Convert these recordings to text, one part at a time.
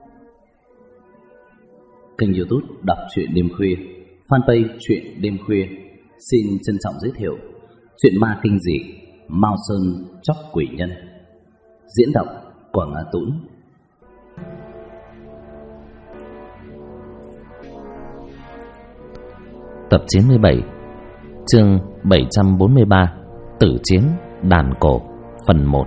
Kênh YouTube Đọc truyện đêm khuya, fanpage truyện đêm khuya xin trân trọng giới thiệu truyện ma kinh dị Mao Sơn Chóc Quỷ Nhân, diễn đọc Quảng Á Tũng. Tập 97, chương 743, Tử chiến đàn cổ, phần 1.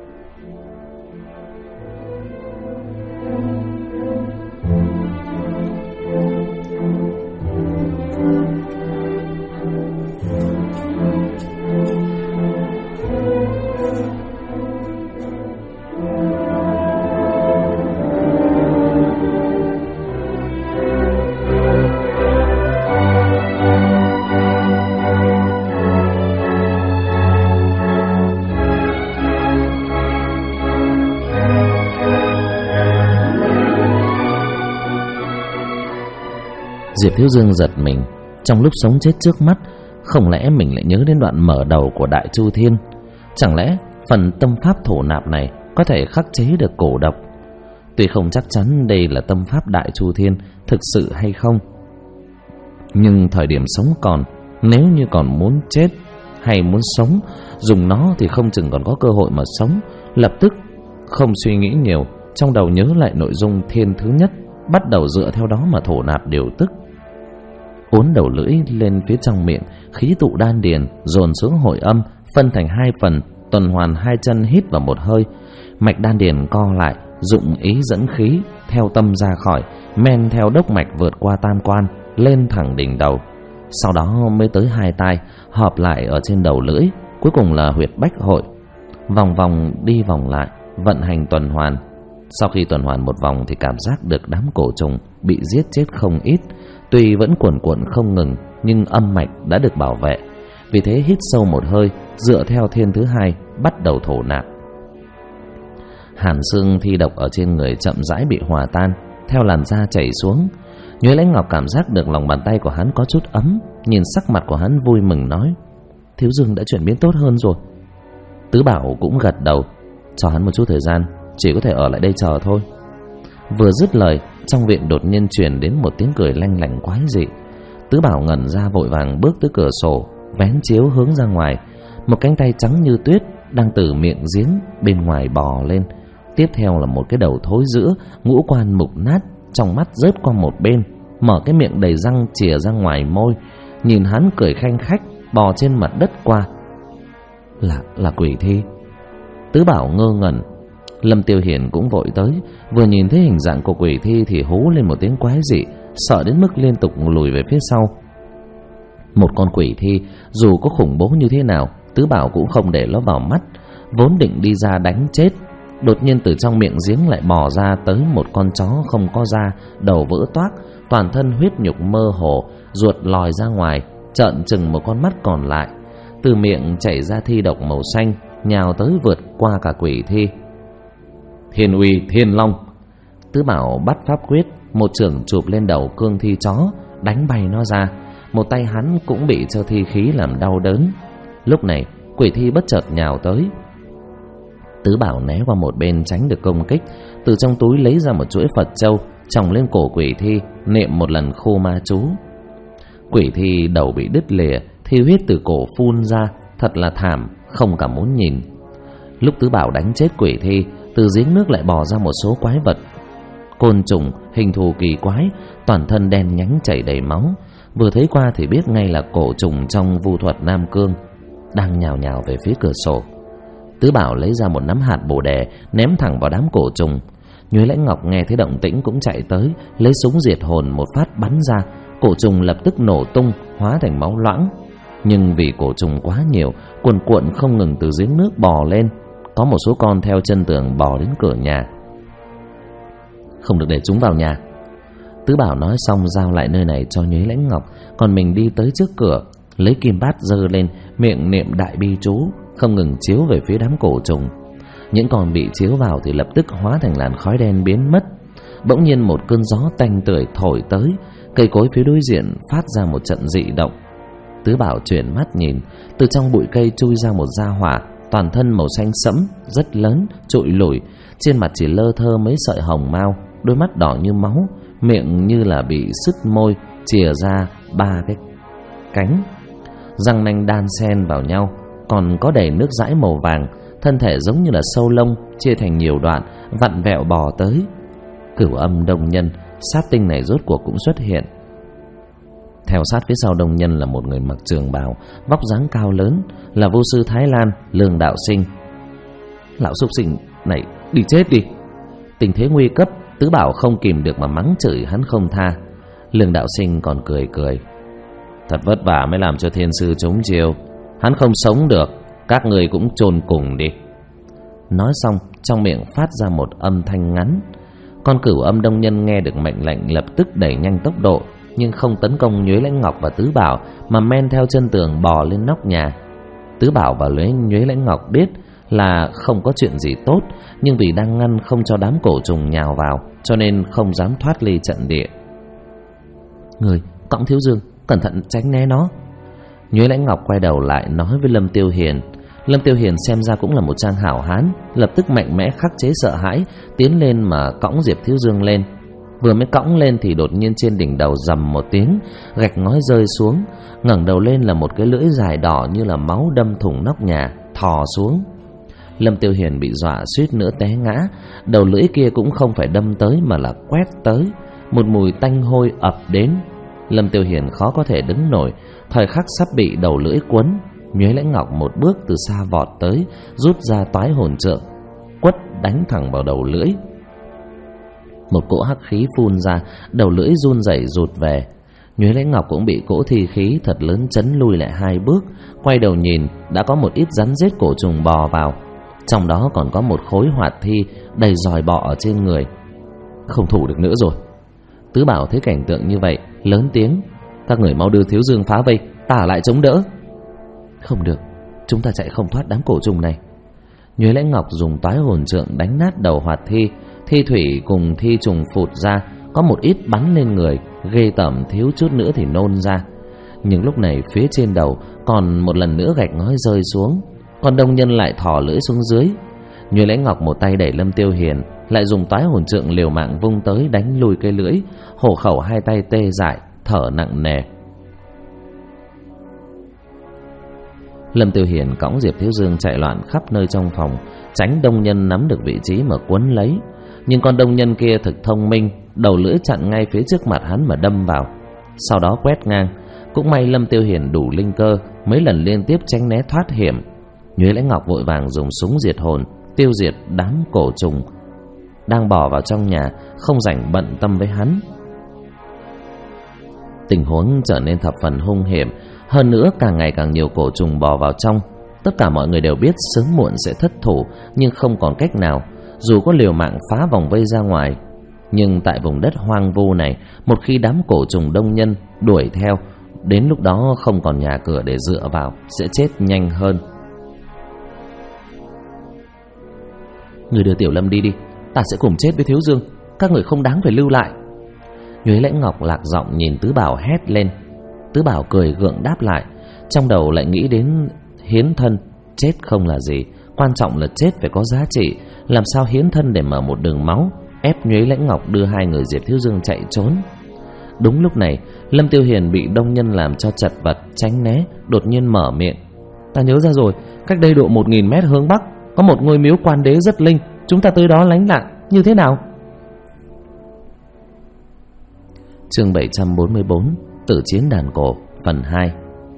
Diệp Thiếu Dương giật mình. Trong lúc sống chết trước mắt, không lẽ mình lại nhớ đến đoạn mở đầu của Đại Chu Thiên? Chẳng lẽ phần tâm pháp thổ nạp này có thể khắc chế được cổ độc? Tuy không chắc chắn đây là tâm pháp Đại Chu Thiên thực sự hay không, nhưng thời điểm sống còn, nếu như còn muốn chết hay muốn sống, dùng nó thì không chừng còn có cơ hội mà sống. Lập tức không suy nghĩ nhiều, trong đầu nhớ lại nội dung thiên thứ nhất, bắt đầu dựa theo đó mà thổ nạp điều tức. Uốn đầu lưỡi lên phía trong miệng, khí tụ đan điền dồn xuống hội âm, phân thành hai phần, tuần hoàn hai chân hít vào một hơi. Mạch đan điền co lại, dụng ý dẫn khí theo tâm ra khỏi, men theo đốc mạch vượt qua tam quan lên thẳng đỉnh đầu. Sau đó mới tới hai tai, hợp lại ở trên đầu lưỡi, cuối cùng là huyệt bách hội. Vòng vòng đi vòng lại, vận hành tuần hoàn. Sau khi tuần hoàn một vòng thì cảm giác được đám cổ trùng bị giết chết không ít. Tuy vẫn cuồn cuộn không ngừng, nhưng âm mạch đã được bảo vệ. Vì thế hít sâu một hơi, dựa theo thiên thứ hai, bắt đầu thổ nạp. Hàn xương thi độc ở trên người chậm rãi bị hòa tan, theo làn da chảy xuống. Nhuế Lãnh Ngọc cảm giác được lòng bàn tay của hắn có chút ấm, nhìn sắc mặt của hắn vui mừng nói: Thiếu Dương đã chuyển biến tốt hơn rồi. Tứ Bảo cũng gật đầu, cho hắn một chút thời gian, chỉ có thể ở lại đây chờ thôi. Vừa dứt lời, trong viện đột nhiên truyền đến một tiếng cười lanh lảnh quái dị. Tứ Bảo ngẩn ra vội vàng bước tới cửa sổ, vén chiếu hướng ra ngoài. Một cánh tay trắng như tuyết đang từ miệng giếng bên ngoài bò lên. Tiếp theo là một cái đầu thối rữa, ngũ quan mục nát, trong mắt rớt qua một bên, mở cái miệng đầy răng chìa ra ngoài môi, nhìn hắn cười khanh khách bò trên mặt đất qua. Là quỷ thi. Tứ Bảo ngơ ngẩn. Lâm Tiêu Hiển cũng vội tới, vừa nhìn thấy hình dạng của quỷ thi thì hú lên một tiếng quái dị, sợ đến mức liên tục lùi về phía sau. Một con quỷ thi dù có khủng bố như thế nào, Tứ Bảo cũng không để nó vào mắt, vốn định đi ra đánh chết. Đột nhiên từ trong miệng giếng lại bò ra tới một con chó không có da, đầu vỡ toác, toàn thân huyết nhục mơ hồ, ruột lòi ra ngoài, trợn trừng một con mắt còn lại. Từ miệng chảy ra thi độc màu xanh, nhào tới vượt qua cả quỷ thi. Thiên uy thiên long. Tứ Bảo bắt pháp quyết, một chưởng chụp lên đầu cương thi chó, đánh bay nó ra. Một tay hắn cũng bị cho thi khí làm đau đớn. Lúc này quỷ thi bất chợt nhào tới. Tứ Bảo né qua một bên tránh được công kích, từ trong túi lấy ra một chuỗi Phật châu, chồng lên cổ quỷ thi, niệm một lần khô ma chú. Quỷ thi đầu bị đứt lìa, thi huyết từ cổ phun ra, thật là thảm, không cả muốn nhìn. Lúc Tứ Bảo đánh chết quỷ thi, từ giếng nước lại bò ra một số quái vật, côn trùng hình thù kỳ quái, toàn thân đen nhánh chảy đầy máu. Vừa thấy qua thì biết ngay là cổ trùng trong vu thuật Nam Cương, đang nhào nhào về phía cửa sổ. Tứ Bảo lấy ra một nắm hạt bồ đề, ném thẳng vào đám cổ trùng. Nhuế Lãnh Ngọc nghe thấy động tĩnh cũng chạy tới, lấy súng diệt hồn một phát bắn ra. Cổ trùng lập tức nổ tung, hóa thành máu loãng. Nhưng vì cổ trùng quá nhiều, cuồn cuộn không ngừng từ giếng nước bò lên. Có một số con theo chân tường bò đến cửa nhà. Không được để chúng vào nhà. Tứ Bảo nói xong giao lại nơi này cho Nhuế Lãnh Ngọc, còn mình đi tới trước cửa, lấy kim bát giơ lên, miệng niệm đại bi chú, không ngừng chiếu về phía đám cổ trùng. Những con bị chiếu vào thì lập tức hóa thành làn khói đen biến mất. Bỗng nhiên một cơn gió tanh tưởi thổi tới, cây cối phía đối diện phát ra một trận dị động. Tứ Bảo chuyển mắt nhìn, từ trong bụi cây chui ra một gia hỏa, toàn thân màu xanh sẫm, rất lớn, trụi lủi, trên mặt chỉ lơ thơ mấy sợi hồng mao, đôi mắt đỏ như máu, miệng như là bị sứt môi, chìa ra 3 cái cánh, răng nanh đan xen vào nhau, còn có đầy nước dãi màu vàng, thân thể giống như là sâu lông chia thành nhiều đoạn, vặn vẹo bò tới. Cửu Âm Đông Nhân, sát tinh này rốt cuộc cũng xuất hiện. Theo sát phía sau Đông Nhân là một người mặc trường bào, vóc dáng cao lớn, là vô sư Thái Lan Lương Đạo Sinh. Lão súc sinh này đi chết đi! Tình thế nguy cấp, Tứ Bảo không kìm được mà mắng chửi hắn không tha. Lương Đạo Sinh còn cười cười: thật vất vả mới làm cho thiên sư trúng chiêu, hắn không sống được, các người cũng chôn cùng đi. Nói xong, trong miệng phát ra một âm thanh ngắn. Con Cửu Âm Đông Nhân nghe được mệnh lệnh lập tức đẩy nhanh tốc độ, nhưng không tấn công Nhuế Lãnh Ngọc và Tứ Bảo, mà men theo chân tường bò lên nóc nhà. Tứ Bảo và Nhuế Lãnh Ngọc biết là không có chuyện gì tốt, nhưng vì đang ngăn không cho đám cổ trùng nhào vào, cho nên không dám thoát ly trận địa. Người cõng Thiếu Dương, cẩn thận tránh né nó. Nhuế Lãnh Ngọc quay đầu lại nói với Lâm Tiêu Hiền. Lâm Tiêu Hiền xem ra cũng là một trang hảo hán, lập tức mạnh mẽ khắc chế sợ hãi, tiến lên mà cõng Diệp Thiếu Dương lên. Vừa mới cõng lên thì đột nhiên trên đỉnh đầu rầm một tiếng, gạch ngói rơi xuống. Ngẩng đầu lên là một cái lưỡi dài đỏ như là máu đâm thủng nóc nhà, thò xuống. Lâm Tiêu Hiền bị dọa suýt nữa té ngã. Đầu lưỡi kia cũng không phải đâm tới mà là quét tới. Một mùi tanh hôi ập đến. Lâm Tiêu Hiền khó có thể đứng nổi, thời khắc sắp bị đầu lưỡi quấn. Nhuế Lãnh Ngọc một bước từ xa vọt tới, rút ra toái hồn trượng, quất đánh thẳng vào đầu lưỡi. Một cỗ hắc khí phun ra, đầu lưỡi run rẩy rụt về. Nhuế Lãnh Ngọc cũng bị cỗ thi khí thật lớn chấn lui lại 2 bước, quay đầu nhìn, đã có một ít rắn rết cổ trùng bò vào, trong đó còn có một khối hoạt thi đầy giòi bọ ở trên người. Không thủ được nữa rồi. Tứ Bảo thấy cảnh tượng như vậy, lớn tiếng: các người mau đưa Thiếu Dương phá vây, ta ở lại chống đỡ. Không được, chúng ta chạy không thoát đám cổ trùng này. Nhuế Lãnh Ngọc dùng toái hồn trượng đánh nát đầu hoạt thi, thi thủy cùng thi trùng phụt ra, có một ít bắn lên người, ghê tởm thiếu chút nữa thì nôn ra. Nhưng lúc này phía trên đầu còn một lần nữa gạch ngói rơi xuống, còn Đông Nhân lại thò lưỡi xuống dưới. Nhuế Lãnh Ngọc một tay đẩy Lâm Tiêu Hiền, lại dùng toái hồn trượng liều mạng vung tới đánh lùi cây lưỡi. Hổ Khẩu hai tay tê dại, thở nặng nề. Lâm Tiêu Hiền cõng Diệp Thiếu Dương chạy loạn khắp nơi trong phòng, tránh Đông Nhân nắm được vị trí mà quấn lấy. Nhưng con Đông Nhân kia thực thông minh, đầu lưỡi chặn ngay phía trước mặt hắn mà đâm vào, sau đó quét ngang. Cũng may Lâm Tiêu Hiền đủ linh cơ, mấy lần liên tiếp tránh né thoát hiểm. Nhuế Lãnh Ngọc vội vàng dùng súng diệt hồn tiêu diệt đám cổ trùng đang bò vào trong nhà, không rảnh bận tâm với hắn. Tình huống trở nên thập phần hung hiểm, hơn nữa càng ngày càng nhiều cổ trùng bò vào trong. Tất cả mọi người đều biết sớm muộn sẽ thất thủ, nhưng không còn cách nào. Dù có liều mạng phá vòng vây ra ngoài, nhưng tại vùng đất hoang vu này, một khi đám cổ trùng Đông Nhân đuổi theo, đến lúc đó không còn nhà cửa để dựa vào, sẽ chết nhanh hơn. Người đưa Tiểu Lâm đi đi, ta sẽ cùng chết với Thiếu Dương, các người không đáng phải lưu lại. Nhuế Lãnh Ngọc lạc giọng nhìn Tứ Bảo hét lên. Tứ Bảo cười gượng đáp lại, trong đầu lại nghĩ đến hiến thân. Chết không là gì, quan trọng là chết phải có giá trị. Làm sao hiến thân để mở một đường máu, ép Nhuế Lãnh Ngọc đưa 2 người Diệp Thiếu Dương chạy trốn. Đúng lúc này, Lâm Tiêu Hiền bị Đông Nhân làm cho chật vật tránh né, đột nhiên mở miệng: ta nhớ ra rồi, cách đây độ 1000 mét hướng bắc có một ngôi miếu quan đế rất linh, chúng ta tới đó lánh nạn, như thế nào? Chương 744, Tử chiến đàn cổ, phần 2.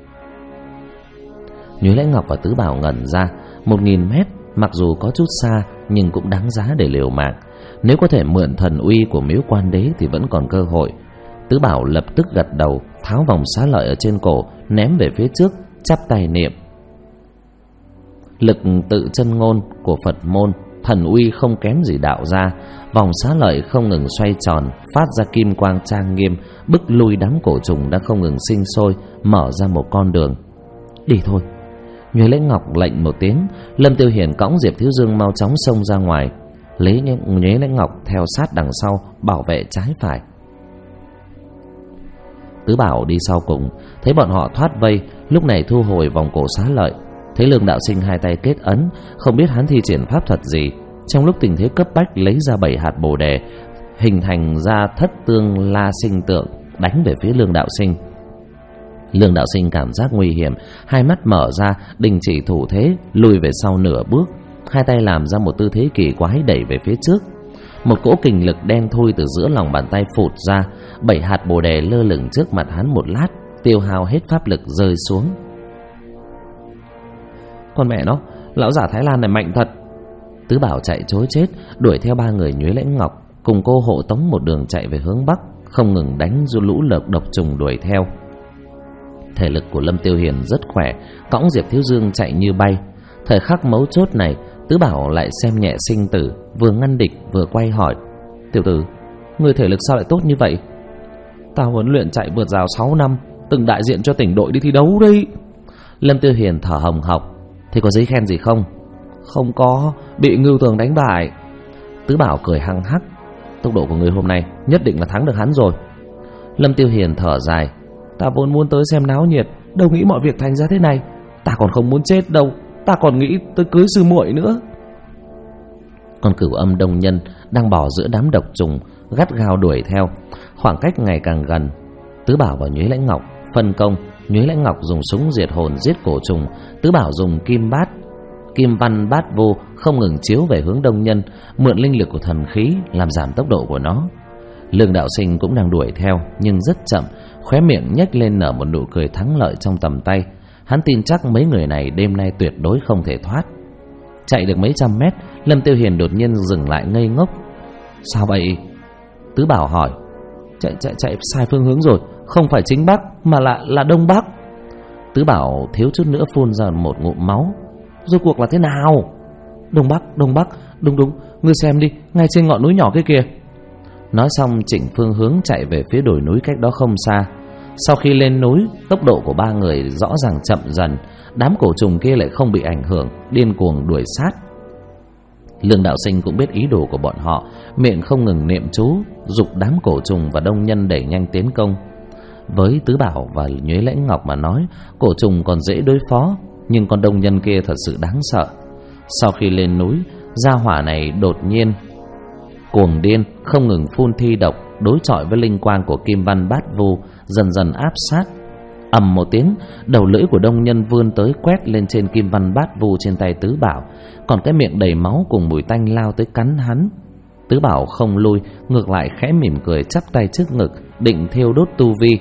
Nhuế Lãnh Ngọc và Tứ Bảo ngẩn ra. 1000 mét mặc dù có chút xa, nhưng cũng đáng giá để liều mạng. Nếu có thể mượn thần uy của miếu quan đế thì vẫn còn cơ hội. Tứ Bảo lập tức gật đầu, tháo vòng xá lợi ở trên cổ, ném về phía trước, chắp tay niệm: lực tự chân ngôn của Phật môn, thần uy không kém gì đạo gia. Vòng xá lợi không ngừng xoay tròn, phát ra kim quang trang nghiêm, bức lui đám cổ trùng đã không ngừng sinh sôi, mở ra một con đường. Đi thôi. Nhuế Lãnh Ngọc lệnh một tiếng, Lâm Tiêu Hiền cõng Diệp Thiếu Dương mau chóng xông ra ngoài, lấy Nhuế Lãnh Ngọc theo sát đằng sau, bảo vệ trái phải. Tứ Bảo đi sau cùng, thấy bọn họ thoát vây, lúc này thu hồi vòng cổ xá lợi. Thấy Lương Đạo Sinh hai tay kết ấn, không biết hắn thi triển pháp thuật gì, trong lúc tình thế cấp bách lấy ra 7 hạt bồ đề, hình thành ra thất tương la sinh tượng, đánh về phía Lương Đạo Sinh. Lương Đạo Sinh cảm giác nguy hiểm, hai mắt mở ra, đình chỉ thủ thế, lùi về sau nửa bước, hai tay làm ra một tư thế kỳ quái đẩy về phía trước. Một cỗ kình lực đen thui từ giữa lòng bàn tay phụt ra, 7 hạt bồ đề lơ lửng trước mặt hắn một lát, tiêu hao hết pháp lực rơi xuống. Con mẹ nó, lão giả Thái Lan này mạnh thật. Tứ Bảo chạy trối chết, đuổi theo ba người Nhuế Lãnh Ngọc, cùng cô hộ tống một đường chạy về hướng bắc, không ngừng đánh du lũ lợc độc trùng đuổi theo. Thể lực của Lâm Tiêu Hiền rất khỏe, cõng Diệp Thiếu Dương chạy như bay. Thời khắc mấu chốt này, Tứ Bảo lại xem nhẹ sinh tử, vừa ngăn địch vừa quay hỏi: Tiểu tử, người thể lực sao lại tốt như vậy? Tao huấn luyện chạy vượt rào 6 năm, từng đại diện cho tỉnh đội đi thi đấu đấy. Lâm Tiêu Hiền thở hồng hộc: Thế có giấy khen gì không? Không có, bị Ngưu Tường đánh bại. Tứ Bảo cười hăng hắc: Tốc độ của người hôm nay nhất định là thắng được hắn rồi. Lâm Tiêu Hiền thở dài: Ta vốn muốn tới xem náo nhiệt, đâu nghĩ mọi việc thành ra thế này. Ta còn không muốn chết đâu, ta còn nghĩ tới cưới sư muội nữa. Con Cửu Âm Đông Nhân đang bò giữa đám độc trùng, gắt gao đuổi theo. Khoảng cách ngày càng gần. Tứ Bảo và Nhuế Lãnh Ngọc phân công. Nhuế Lãnh Ngọc dùng súng diệt hồn giết cổ trùng, Tứ Bảo dùng kim văn bát vô không ngừng chiếu về hướng Đông Nhân, mượn linh lực của thần khí làm giảm tốc độ của nó. Lương Đạo Sinh cũng đang đuổi theo, nhưng rất chậm, khóe miệng nhếch lên nở một nụ cười thắng lợi trong tầm tay. Hắn tin chắc mấy người này đêm nay tuyệt đối không thể thoát. Chạy được mấy trăm mét, Lâm Tiêu Hiền đột nhiên dừng lại ngây ngốc. Sao vậy? Tứ Bảo hỏi. Chạy sai phương hướng rồi, không phải chính bắc mà là đông bắc. Tứ Bảo thiếu chút nữa phun ra một ngụm máu. Rốt cuộc là thế nào? Đông bắc, đúng, ngươi xem đi, ngay trên ngọn núi nhỏ kia kìa. Nói xong chỉnh phương hướng chạy về phía đồi núi cách đó không xa. Sau khi lên núi, tốc độ của ba người rõ ràng chậm dần. Đám cổ trùng kia lại không bị ảnh hưởng, điên cuồng đuổi sát. Lương Đạo Sinh cũng biết ý đồ của bọn họ, miệng không ngừng niệm chú, giục đám cổ trùng và Đông Nhân đẩy nhanh tiến công. Với Tứ Bảo và Nhuế Lãnh Ngọc mà nói, cổ trùng còn dễ đối phó, nhưng con Đông Nhân kia thật sự đáng sợ. Sau khi lên núi, gia hỏa này đột nhiên cuồng điên, không ngừng phun thi độc, đối chọi với linh quang của kim văn bát vu, dần dần áp sát. Ầm một tiếng, đầu lưỡi của Đông Nhân vươn tới quét lên trên kim văn bát vu trên tay Tứ Bảo, còn cái miệng đầy máu cùng mùi tanh lao tới cắn hắn. Tứ Bảo không lui, ngược lại khẽ mỉm cười chắp tay trước ngực, định thiêu đốt tu vi.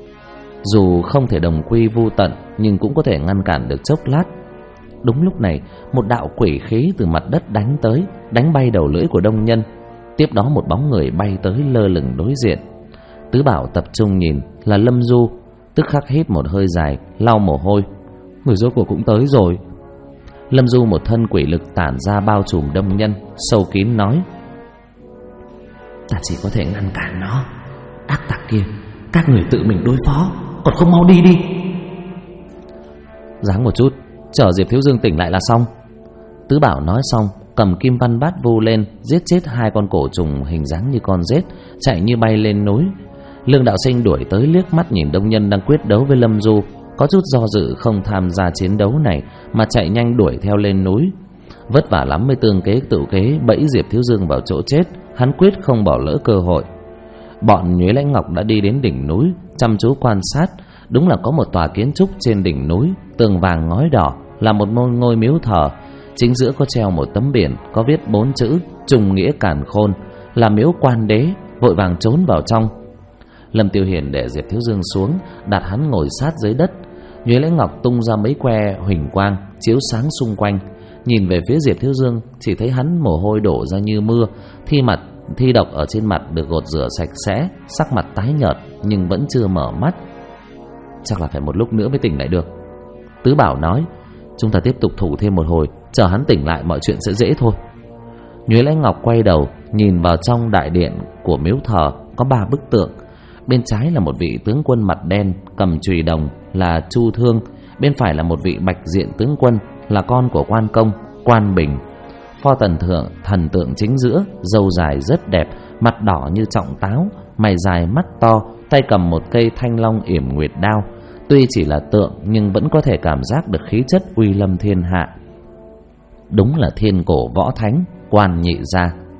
Dù không thể đồng quy vu tận, nhưng cũng có thể ngăn cản được chốc lát. Đúng lúc này, một đạo quỷ khí từ mặt đất đánh tới, đánh bay đầu lưỡi của Đông Nhân. Tiếp đó một bóng người bay tới lơ lửng đối diện. Tứ Bảo tập trung nhìn, là Lâm Du, tức khắc hít một hơi dài, lau mồ hôi. Người rốt cuộc cũng tới rồi. Lâm Du một thân quỷ lực tản ra bao trùm Đông Nhân, sâu kín nói: Ta chỉ có thể ngăn cản nó. Ác tặc kia, các người tự mình đối phó, còn không mau đi đi. Ráng một chút, chờ Diệp Thiếu Dương tỉnh lại là xong. Tứ Bảo nói xong, cầm kim văn bát vu lên, giết chết hai con cổ trùng hình dáng như con rết, chạy như bay lên núi. Lương Đạo Sinh đuổi tới liếc mắt nhìn Đông Nhân đang quyết đấu với Lâm Du, có chút do dự không tham gia chiến đấu này mà chạy nhanh đuổi theo lên núi. Vất vả lắm mới tương kế tự kế bẫy Diệp Thiếu Dương vào chỗ chết, hắn quyết không bỏ lỡ cơ hội. Bọn Nhuế Lãnh Ngọc đã đi đến đỉnh núi, chăm chú quan sát. Đúng là có một tòa kiến trúc trên đỉnh núi, tường vàng ngói đỏ, là một ngôi miếu thờ. Chính giữa có treo một tấm biển có viết 4 chữ Trùng Nghĩa Càn Khôn, là miếu quan đế, vội vàng trốn vào trong. Lâm Tiêu Hiền để Diệp Thiếu Dương xuống, đặt hắn ngồi sát dưới đất. Nhuế Lãnh Ngọc tung ra mấy que huỳnh quang chiếu sáng xung quanh. Nhìn về phía Diệp Thiếu Dương, chỉ thấy hắn mồ hôi đổ ra như mưa, thi độc ở trên mặt được gột rửa sạch sẽ, sắc mặt tái nhợt nhưng vẫn chưa mở mắt. Chắc là phải một lúc nữa mới tỉnh lại được. Tứ Bảo nói: Chúng ta tiếp tục thủ thêm một hồi, chờ hắn tỉnh lại mọi chuyện sẽ dễ thôi. Nhuế Lãnh Ngọc quay đầu nhìn vào trong đại điện của miếu thờ, có 3 bức tượng. Bên trái là một vị tướng quân mặt đen cầm chùy đồng là Chu Thương, bên phải là một vị bạch diện tướng quân là con của Quan Công, Quan Bình. Pho thần tượng chính giữa, râu dài rất đẹp, mặt đỏ như trọng táo, mày dài mắt to, tay cầm một cây thanh long yểm nguyệt đao. Tuy chỉ là tượng nhưng vẫn có thể cảm giác được khí chất uy lâm thiên hạ. Đúng là thiên cổ võ thánh Quan Nhị Gia.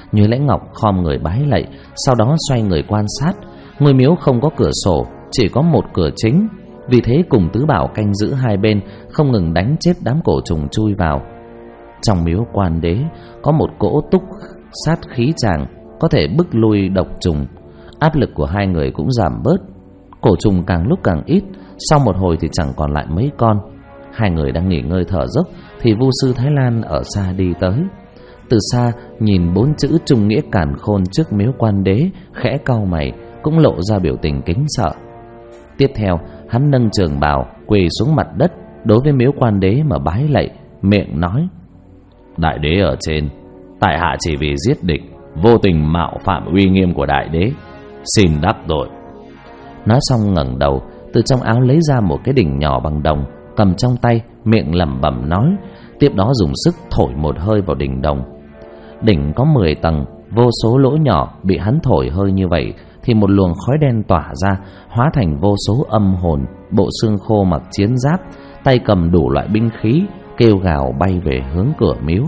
Nhuế Lãnh Ngọc khom người bái lạy, sau đó xoay người quan sát. Ngôi miếu không có cửa sổ, chỉ có một cửa chính, vì thế cùng tứ bảo canh giữ hai bên, không ngừng đánh chết đám cổ trùng chui vào. Trong miếu Quan Đế có một cỗ túc sát khí tràng, có thể bức lui độc trùng. Áp lực của hai người cũng giảm bớt. Cổ trùng càng lúc càng ít, sau một hồi thì chẳng còn lại mấy con. Hai người đang nghỉ ngơi thở dốc thì Vu sư Thái Lan ở xa đi tới. Từ xa nhìn bốn chữ Trung Nghĩa Càn Khôn trước miếu Quan Đế, khẽ cau mày, cũng lộ ra biểu tình kính sợ. Tiếp theo hắn nâng trường bào quỳ xuống mặt đất, đối với miếu Quan Đế mà bái lạy, miệng nói: Đại đế ở trên, tại hạ chỉ vì giết địch, vô tình mạo phạm uy nghiêm của đại đế, xin đắc tội. Nói xong ngẩng đầu, từ trong áo lấy ra một cái đỉnh nhỏ bằng đồng, cầm trong tay, miệng lẩm bẩm nói, tiếp đó dùng sức thổi một hơi vào đỉnh đồng. Đỉnh có 10 tầng, vô số lỗ nhỏ, bị hắn thổi hơi như vậy thì một luồng khói đen tỏa ra, hóa thành vô số âm hồn, bộ xương khô mặc chiến giáp, tay cầm đủ loại binh khí, kêu gào bay về hướng cửa miếu.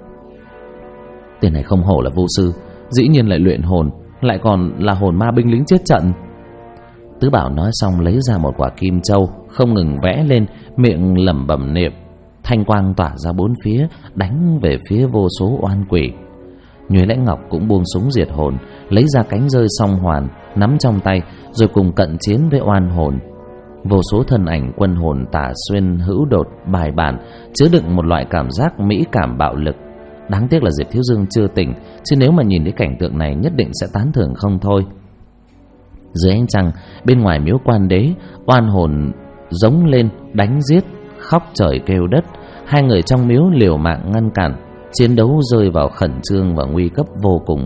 Tên này không hổ là vu sư, dĩ nhiên lại luyện hồn, lại còn là hồn ma binh lính chết trận. Tứ Bảo nói xong lấy ra một quả kim châu, không ngừng vẽ lên, miệng lẩm bẩm niệm. Thanh quang tỏa ra bốn phía, đánh về phía vô số oan quỷ. Nhuế Lãnh Ngọc cũng buông súng diệt hồn, lấy ra cánh rơi song hoàn, nắm trong tay, rồi cùng cận chiến với oan hồn. Vô số thân ảnh quân hồn tả xuyên hữu đột, bài bản, chứa đựng một loại cảm giác mỹ cảm bạo lực. Đáng tiếc là Diệp Thiếu Dương chưa tỉnh, chứ nếu mà nhìn thấy cảnh tượng này nhất định sẽ tán thưởng không thôi. Dưới ánh trăng, bên ngoài miếu Quan Đế, oan hồn giống lên, đánh giết, khóc trời kêu đất. Hai người trong miếu liều mạng ngăn cản, chiến đấu rơi vào khẩn trương và nguy cấp vô cùng.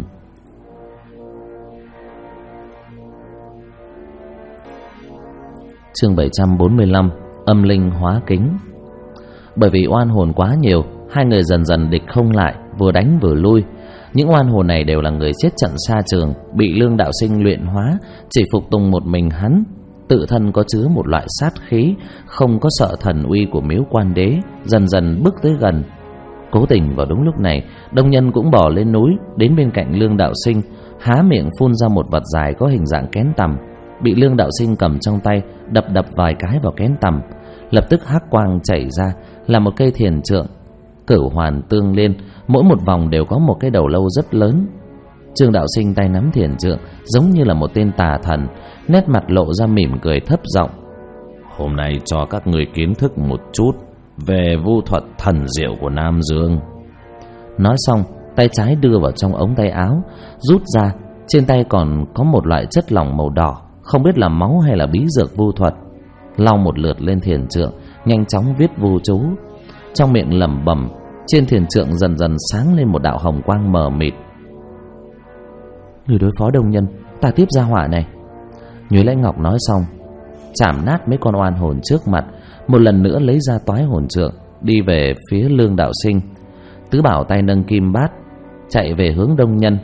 Chương 745: Âm linh hóa kính. Bởi vì oan hồn quá nhiều, hai người dần dần địch không lại, vừa đánh vừa lui. Những oan hồn này đều là người chết trận xa trường, bị Lương Đạo Sinh luyện hóa, chỉ phục tùng một mình hắn. Tự thân có chứa một loại sát khí, không có sợ thần uy của miếu Quan Đế, dần dần bước tới gần. Cố tình vào đúng lúc này, Đông Nhân cũng bỏ lên núi, đến bên cạnh Lương Đạo Sinh, há miệng phun ra một vật dài có hình dạng kén tằm, bị Lương Đạo Sinh cầm trong tay, đập vài cái vào kén tằm. Lập tức hắc quang chảy ra, là một cây thiền trượng, cửu hoàn tương liên, mỗi một vòng đều có một cái đầu lâu rất lớn. Trương Đạo Sinh tay nắm thiền trượng, giống như là một tên tà thần, nét mặt lộ ra mỉm cười thấp giọng: Hôm nay cho các người kiến thức một chút về vu thuật thần diệu của Nam Dương. Nói xong, tay trái đưa vào trong ống tay áo, rút ra, trên tay còn có một loại chất lỏng màu đỏ, không biết là máu hay là bí dược vu thuật. Lau một lượt lên thiền trượng, nhanh chóng viết vu chú, trong miệng lẩm bẩm. Trên thiền trượng dần dần sáng lên một đạo hồng quang mờ mịt. Người đối phó Đông Nhân, ta tiếp ra hỏa này. Nhuế Lãnh Ngọc nói xong, chạm nát mấy con oan hồn trước mặt, một lần nữa lấy ra toái hồn trượng, đi về phía Lương Đạo Sinh. Tứ Bảo tay nâng kim bát, chạy về hướng Đông Nhân.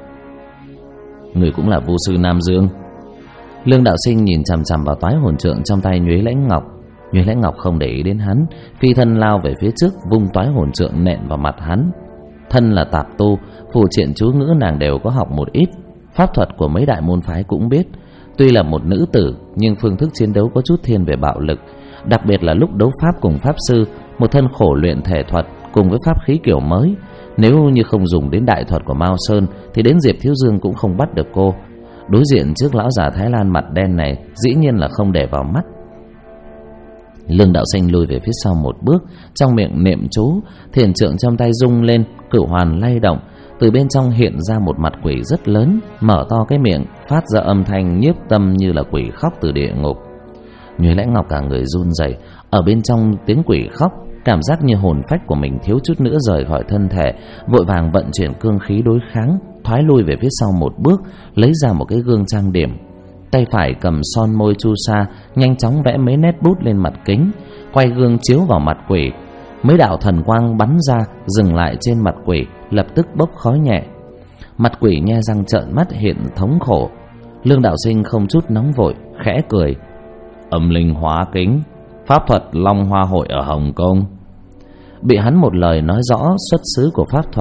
Người cũng là vu sư Nam Dương? Lương Đạo Sinh nhìn chằm chằm vào toái hồn trượng trong tay Nhuế Lãnh Ngọc. Nhuế Lãnh Ngọc không để ý đến hắn, phi thân lao về phía trước, vung toái hồn trượng nện vào mặt hắn. Thân là tạp tu, phù triện chú ngữ nàng đều có học một ít, pháp thuật của mấy đại môn phái cũng biết. Tuy là một nữ tử, nhưng phương thức chiến đấu có chút thiên về bạo lực, đặc biệt là lúc đấu pháp cùng pháp sư, một thân khổ luyện thể thuật cùng với pháp khí kiểu mới. Nếu như không dùng đến đại thuật của Mao Sơn thì đến Diệp Thiếu Dương cũng không bắt được cô. Đối diện trước lão già Thái Lan mặt đen này, dĩ nhiên là không để vào mắt. Lương Đạo Sinh lùi về phía sau một bước, trong miệng niệm chú, thiền trượng trong tay rung lên, cửu hoàn lay động, từ bên trong hiện ra một mặt quỷ rất lớn, mở to cái miệng, phát ra âm thanh nhiếp tâm như là quỷ khóc từ địa ngục. Nhuế Lãnh Ngọc cả người run rẩy, ở bên trong tiếng quỷ khóc, cảm giác như hồn phách của mình thiếu chút nữa rời khỏi thân thể, vội vàng vận chuyển cương khí đối kháng, thoái lui về phía sau một bước, lấy ra một cái gương trang điểm. Tay phải cầm son môi chu sa, nhanh chóng vẽ mấy nét bút lên mặt kính, quay gương chiếu vào mặt quỷ. Mấy đạo thần quang bắn ra, dừng lại trên mặt quỷ, lập tức bốc khói nhẹ. Mặt quỷ nhe răng trợn mắt hiện thống khổ. Lương Đạo Sinh không chút nóng vội, khẽ cười: Âm linh hóa kính, pháp thuật Long Hoa Hội ở Hồng Kông. Bị hắn một lời nói rõ xuất xứ của pháp thuật,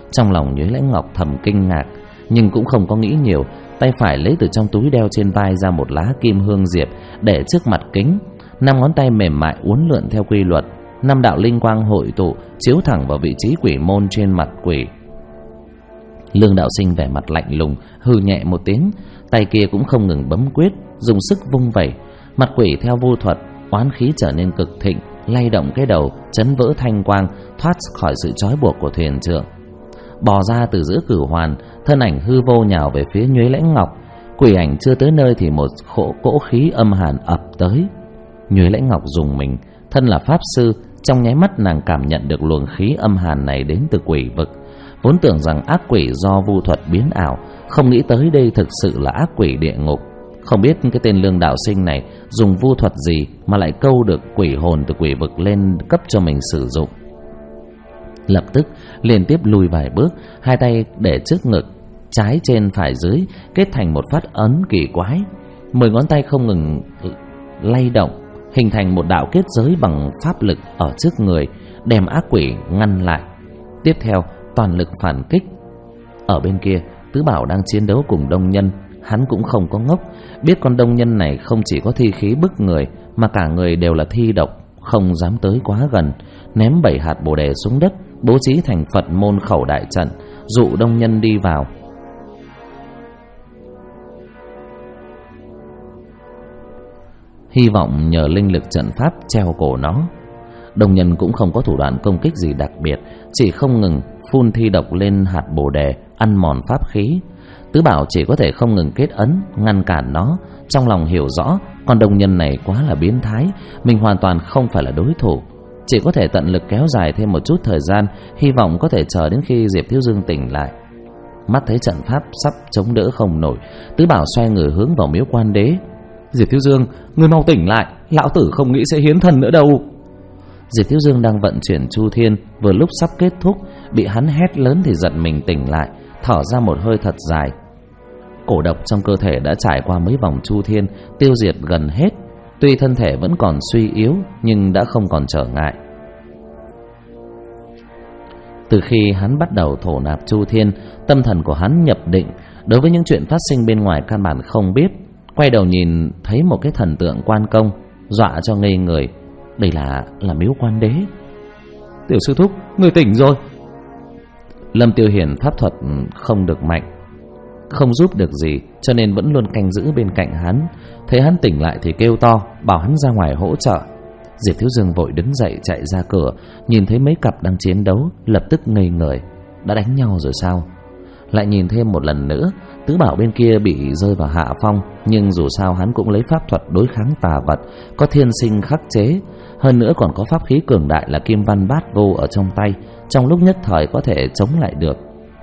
Trong lòng Nhuế Lãnh Ngọc thầm kinh ngạc, nhưng cũng không có nghĩ nhiều. Tay phải lấy từ trong túi đeo trên vai ra một lá kim hương diệp, để trước mặt kính. 5 ngón tay mềm mại uốn lượn theo quy luật, 5 đạo linh quang hội tụ chiếu thẳng vào vị trí quỷ môn trên mặt quỷ. Lương Đạo Sinh vẻ mặt lạnh lùng, hừ nhẹ một tiếng, tay kia cũng không ngừng bấm quyết, dùng sức vung vẩy. Mặt quỷ theo vô thuật, oán khí trở nên cực thịnh, lay động cái đầu, chấn vỡ thanh quang, thoát khỏi sự trói buộc của thuyền trưởng. Bò ra từ giữa cửu hoàn, thân ảnh hư vô nhào về phía Nhuế Lãnh Ngọc. Quỷ ảnh chưa tới nơi thì một cỗ khí âm hàn ập tới. Nhuế Lãnh Ngọc dùng mình, thân là pháp sư, trong nháy mắt nàng cảm nhận được luồng khí âm hàn này đến từ quỷ vực. Vốn tưởng rằng ác quỷ do vu thuật biến ảo, không nghĩ tới đây thực sự là ác quỷ địa ngục. Không biết cái tên Lương Đạo Sinh này dùng vu thuật gì mà lại câu được quỷ hồn từ quỷ vực lên cấp cho mình sử dụng. Lập tức liên tiếp lùi vài bước, hai tay để trước ngực, trái trên phải dưới, kết thành một phát ấn kỳ quái. 10 ngón tay không ngừng lay động, hình thành một đạo kết giới bằng pháp lực ở trước người, đem ác quỷ ngăn lại. Tiếp theo toàn lực phản kích. Ở bên kia, Tứ Bảo đang chiến đấu cùng Đông Nhân. Hắn cũng không có ngốc, biết con Đông Nhân này không chỉ có thi khí bức người, mà cả người đều là thi độc, không dám tới quá gần. Ném 7 hạt bồ đề xuống đất, bố trí thành Phật môn khẩu đại trận, dụ Đông Nhân đi vào. Hy vọng nhờ linh lực trận pháp treo cổ nó. Đông Nhân cũng không có thủ đoạn công kích gì đặc biệt, chỉ không ngừng phun thi độc lên hạt bồ đề, ăn mòn pháp khí. Tứ Bảo chỉ có thể không ngừng kết ấn ngăn cản nó, trong lòng hiểu rõ con Đông Nhân này quá là biến thái, mình hoàn toàn không phải là đối thủ, chỉ có thể tận lực kéo dài thêm một chút thời gian, hy vọng có thể chờ đến khi Diệp Thiếu Dương tỉnh lại. Mắt thấy trận pháp sắp chống đỡ không nổi, Tứ Bảo xoay người hướng vào miếu Quan Đế. Diệp Thiếu Dương, ngươi mau tỉnh lại, lão tử không nghĩ sẽ hiến thần nữa đâu. Diệp Thiếu Dương đang vận chuyển Chu Thiên, vừa lúc sắp kết thúc, bị hắn hét lớn thì giật mình tỉnh lại, thở ra một hơi thật dài. Cổ độc trong cơ thể đã trải qua mấy vòng Chu Thiên, tiêu diệt gần hết. Tuy thân thể vẫn còn suy yếu, nhưng đã không còn trở ngại. Từ khi hắn bắt đầu thổ nạp Chu Thiên, tâm thần của hắn nhập định, đối với những chuyện phát sinh bên ngoài căn bản không biết. Quay đầu nhìn thấy một cái thần tượng Quan Công, dọa cho ngây người. Đây là miếu Quan Đế. Tiểu sư thúc, người tỉnh rồi. Lâm Tiêu Hiển pháp thuật không được mạnh, không giúp được gì, cho nên vẫn luôn canh giữ bên cạnh hắn. Thấy hắn tỉnh lại thì kêu to, bảo hắn ra ngoài hỗ trợ. Diệp Thiếu Dương vội đứng dậy chạy ra cửa, nhìn thấy mấy cặp đang chiến đấu, lập tức ngây người. Đã đánh nhau rồi sao? Lại nhìn thêm một lần nữa, Tứ Bảo bên kia bị rơi vào hạ phong, nhưng dù sao hắn cũng lấy pháp thuật đối kháng tà vật, có thiên sinh khắc chế, hơn nữa còn có pháp khí cường đại là Kim Văn Bát Vô ở trong tay, trong lúc nhất thời có thể chống lại được.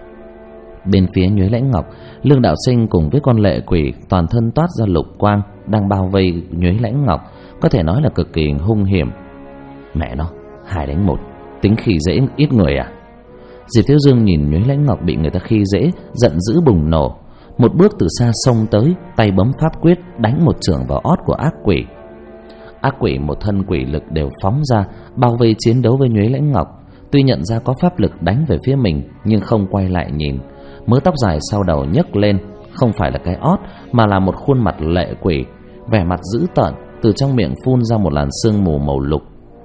Bên phía Nhuế Lãnh Ngọc, Lương Đạo Sinh cùng với con lệ quỷ toàn thân toát ra lục quang đang bao vây Nhuế Lãnh Ngọc, có thể nói là cực kỳ hung hiểm. Mẹ nó, 2 đánh 1, tính khi dễ ít người à? Diệp Thiếu Dương nhìn Nhuế Lãnh Ngọc bị người ta khi dễ, giận dữ bùng nổ, một bước từ xa xông tới, tay bấm pháp quyết đánh một chưởng vào ót của ác quỷ. Ác quỷ một thân quỷ lực đều phóng ra, bao vây chiến đấu với Nhuế Lãnh Ngọc. Tuy nhận ra có pháp lực đánh về phía mình, nhưng không quay lại nhìn. Mớ tóc dài sau đầu nhấc lên, không phải là cái ót, mà là một khuôn mặt lệ quỷ, vẻ mặt dữ tợn, từ trong miệng phun ra một làn sương mù màu lục.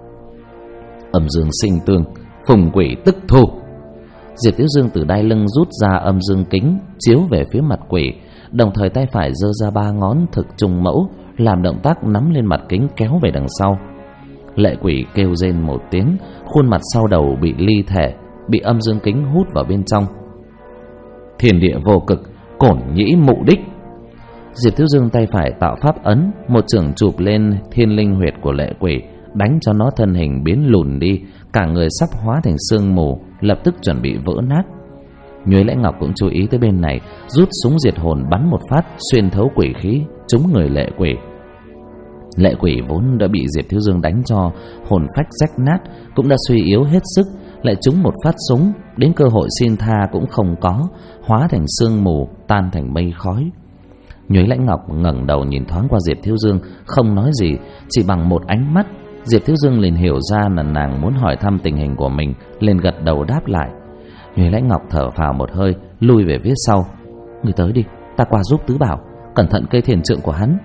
Âm dương sinh tương, phùng quỷ tức thù. Diệp Thiếu Dương từ đai lưng rút ra âm dương kính, chiếu về phía mặt quỷ, đồng thời tay phải giơ ra 3 ngón thực trùng mẫu, làm động tác nắm lên mặt kính kéo về đằng sau. Lệ quỷ kêu rên một tiếng, khuôn mặt sau đầu bị ly thể, bị âm dương kính hút vào bên trong. Thiên địa vô cực, cổn nhĩ mụ đích. Diệp Thiếu Dương tay phải tạo pháp ấn, một chưởng chụp lên thiên linh huyệt của lệ quỷ, đánh cho nó thân hình biến lùn đi, cả người sắp hóa thành sương mù, lập tức chuẩn bị vỡ nát. Nhuế Lãnh Ngọc cũng chú ý tới bên này, rút súng diệt hồn bắn một phát xuyên thấu quỷ khí, trúng người lệ quỷ. Lệ quỷ vốn đã bị Diệp Thiếu Dương đánh cho hồn phách rách nát, cũng đã suy yếu hết sức, lại trúng một phát súng, đến cơ hội xin tha cũng không có, hóa thành sương mù, tan thành mây khói. Nhuế Lãnh Ngọc ngẩng đầu nhìn thoáng qua Diệp Thiếu Dương, không nói gì, chỉ bằng một ánh mắt, Diệp Thiếu Dương liền hiểu ra là nàng muốn hỏi thăm tình hình của mình, liền gật đầu đáp lại. Nhuế Lãnh Ngọc thở phào một hơi, lui về phía sau. Người tới đi, ta qua giúp tứ bảo. Cẩn thận cây thiền trượng của hắn.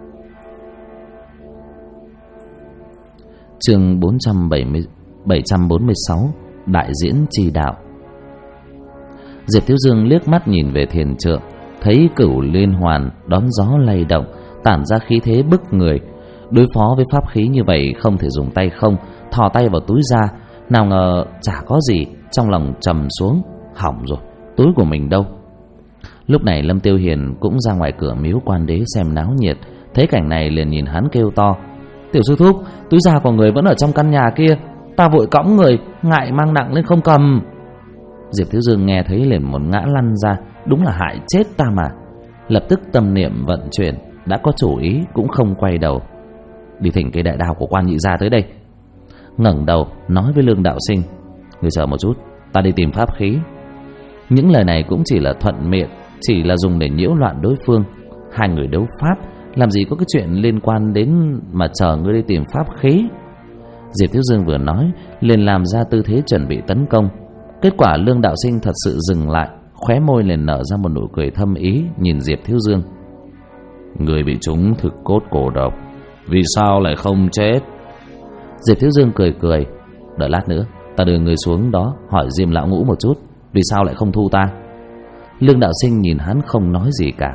Chương 746 Đại diễn trì đạo. Diệp Thiếu Dương liếc mắt nhìn về thiền trượng, thấy cửu liên hoàn đón gió lay động, tản ra khí thế bức người. Đối phó với pháp khí như vậy không thể dùng tay không, thò tay vào túi ra. Nào ngờ chả có gì, trong lòng trầm xuống. Hỏng rồi, túi của mình đâu? Lúc này Lâm Tiêu Hiền cũng ra ngoài cửa miếu Quan Đế xem náo nhiệt, thấy cảnh này liền nhìn hắn kêu to: Tiểu sư thúc, túi da của người vẫn ở trong căn nhà kia. Ta vội cõng người, ngại mang nặng lên không cầm. Diệp Thiếu Dương nghe thấy liền một ngã lăn ra. Đúng là hại chết ta mà. Lập tức tâm niệm vận chuyển, đã có chủ ý cũng không quay đầu. Đi thỉnh cái đại đao của Quan nhị gia tới đây. Ngẩng đầu nói với Lương Đạo Sinh: Người chờ một chút, ta đi tìm pháp khí. Những lời này cũng chỉ là thuận miệng, chỉ là dùng để nhiễu loạn đối phương. Hai người đấu pháp, làm gì có cái chuyện liên quan đến mà chờ ngươi đi tìm pháp khí. Diệp Thiếu Dương vừa nói liền làm ra tư thế chuẩn bị tấn công. Kết quả Lương Đạo Sinh thật sự dừng lại, khóe môi liền nở ra một nụ cười thâm ý, nhìn Diệp Thiếu Dương: Người bị trúng thực cốt cổ độc, vì sao lại không chết? Diệp Thiếu Dương cười cười: Đợi lát nữa ta đưa người xuống đó hỏi Diêm lão ngũ một chút, vì sao lại không thu ta. Lương Đạo Sinh nhìn hắn không nói gì cả.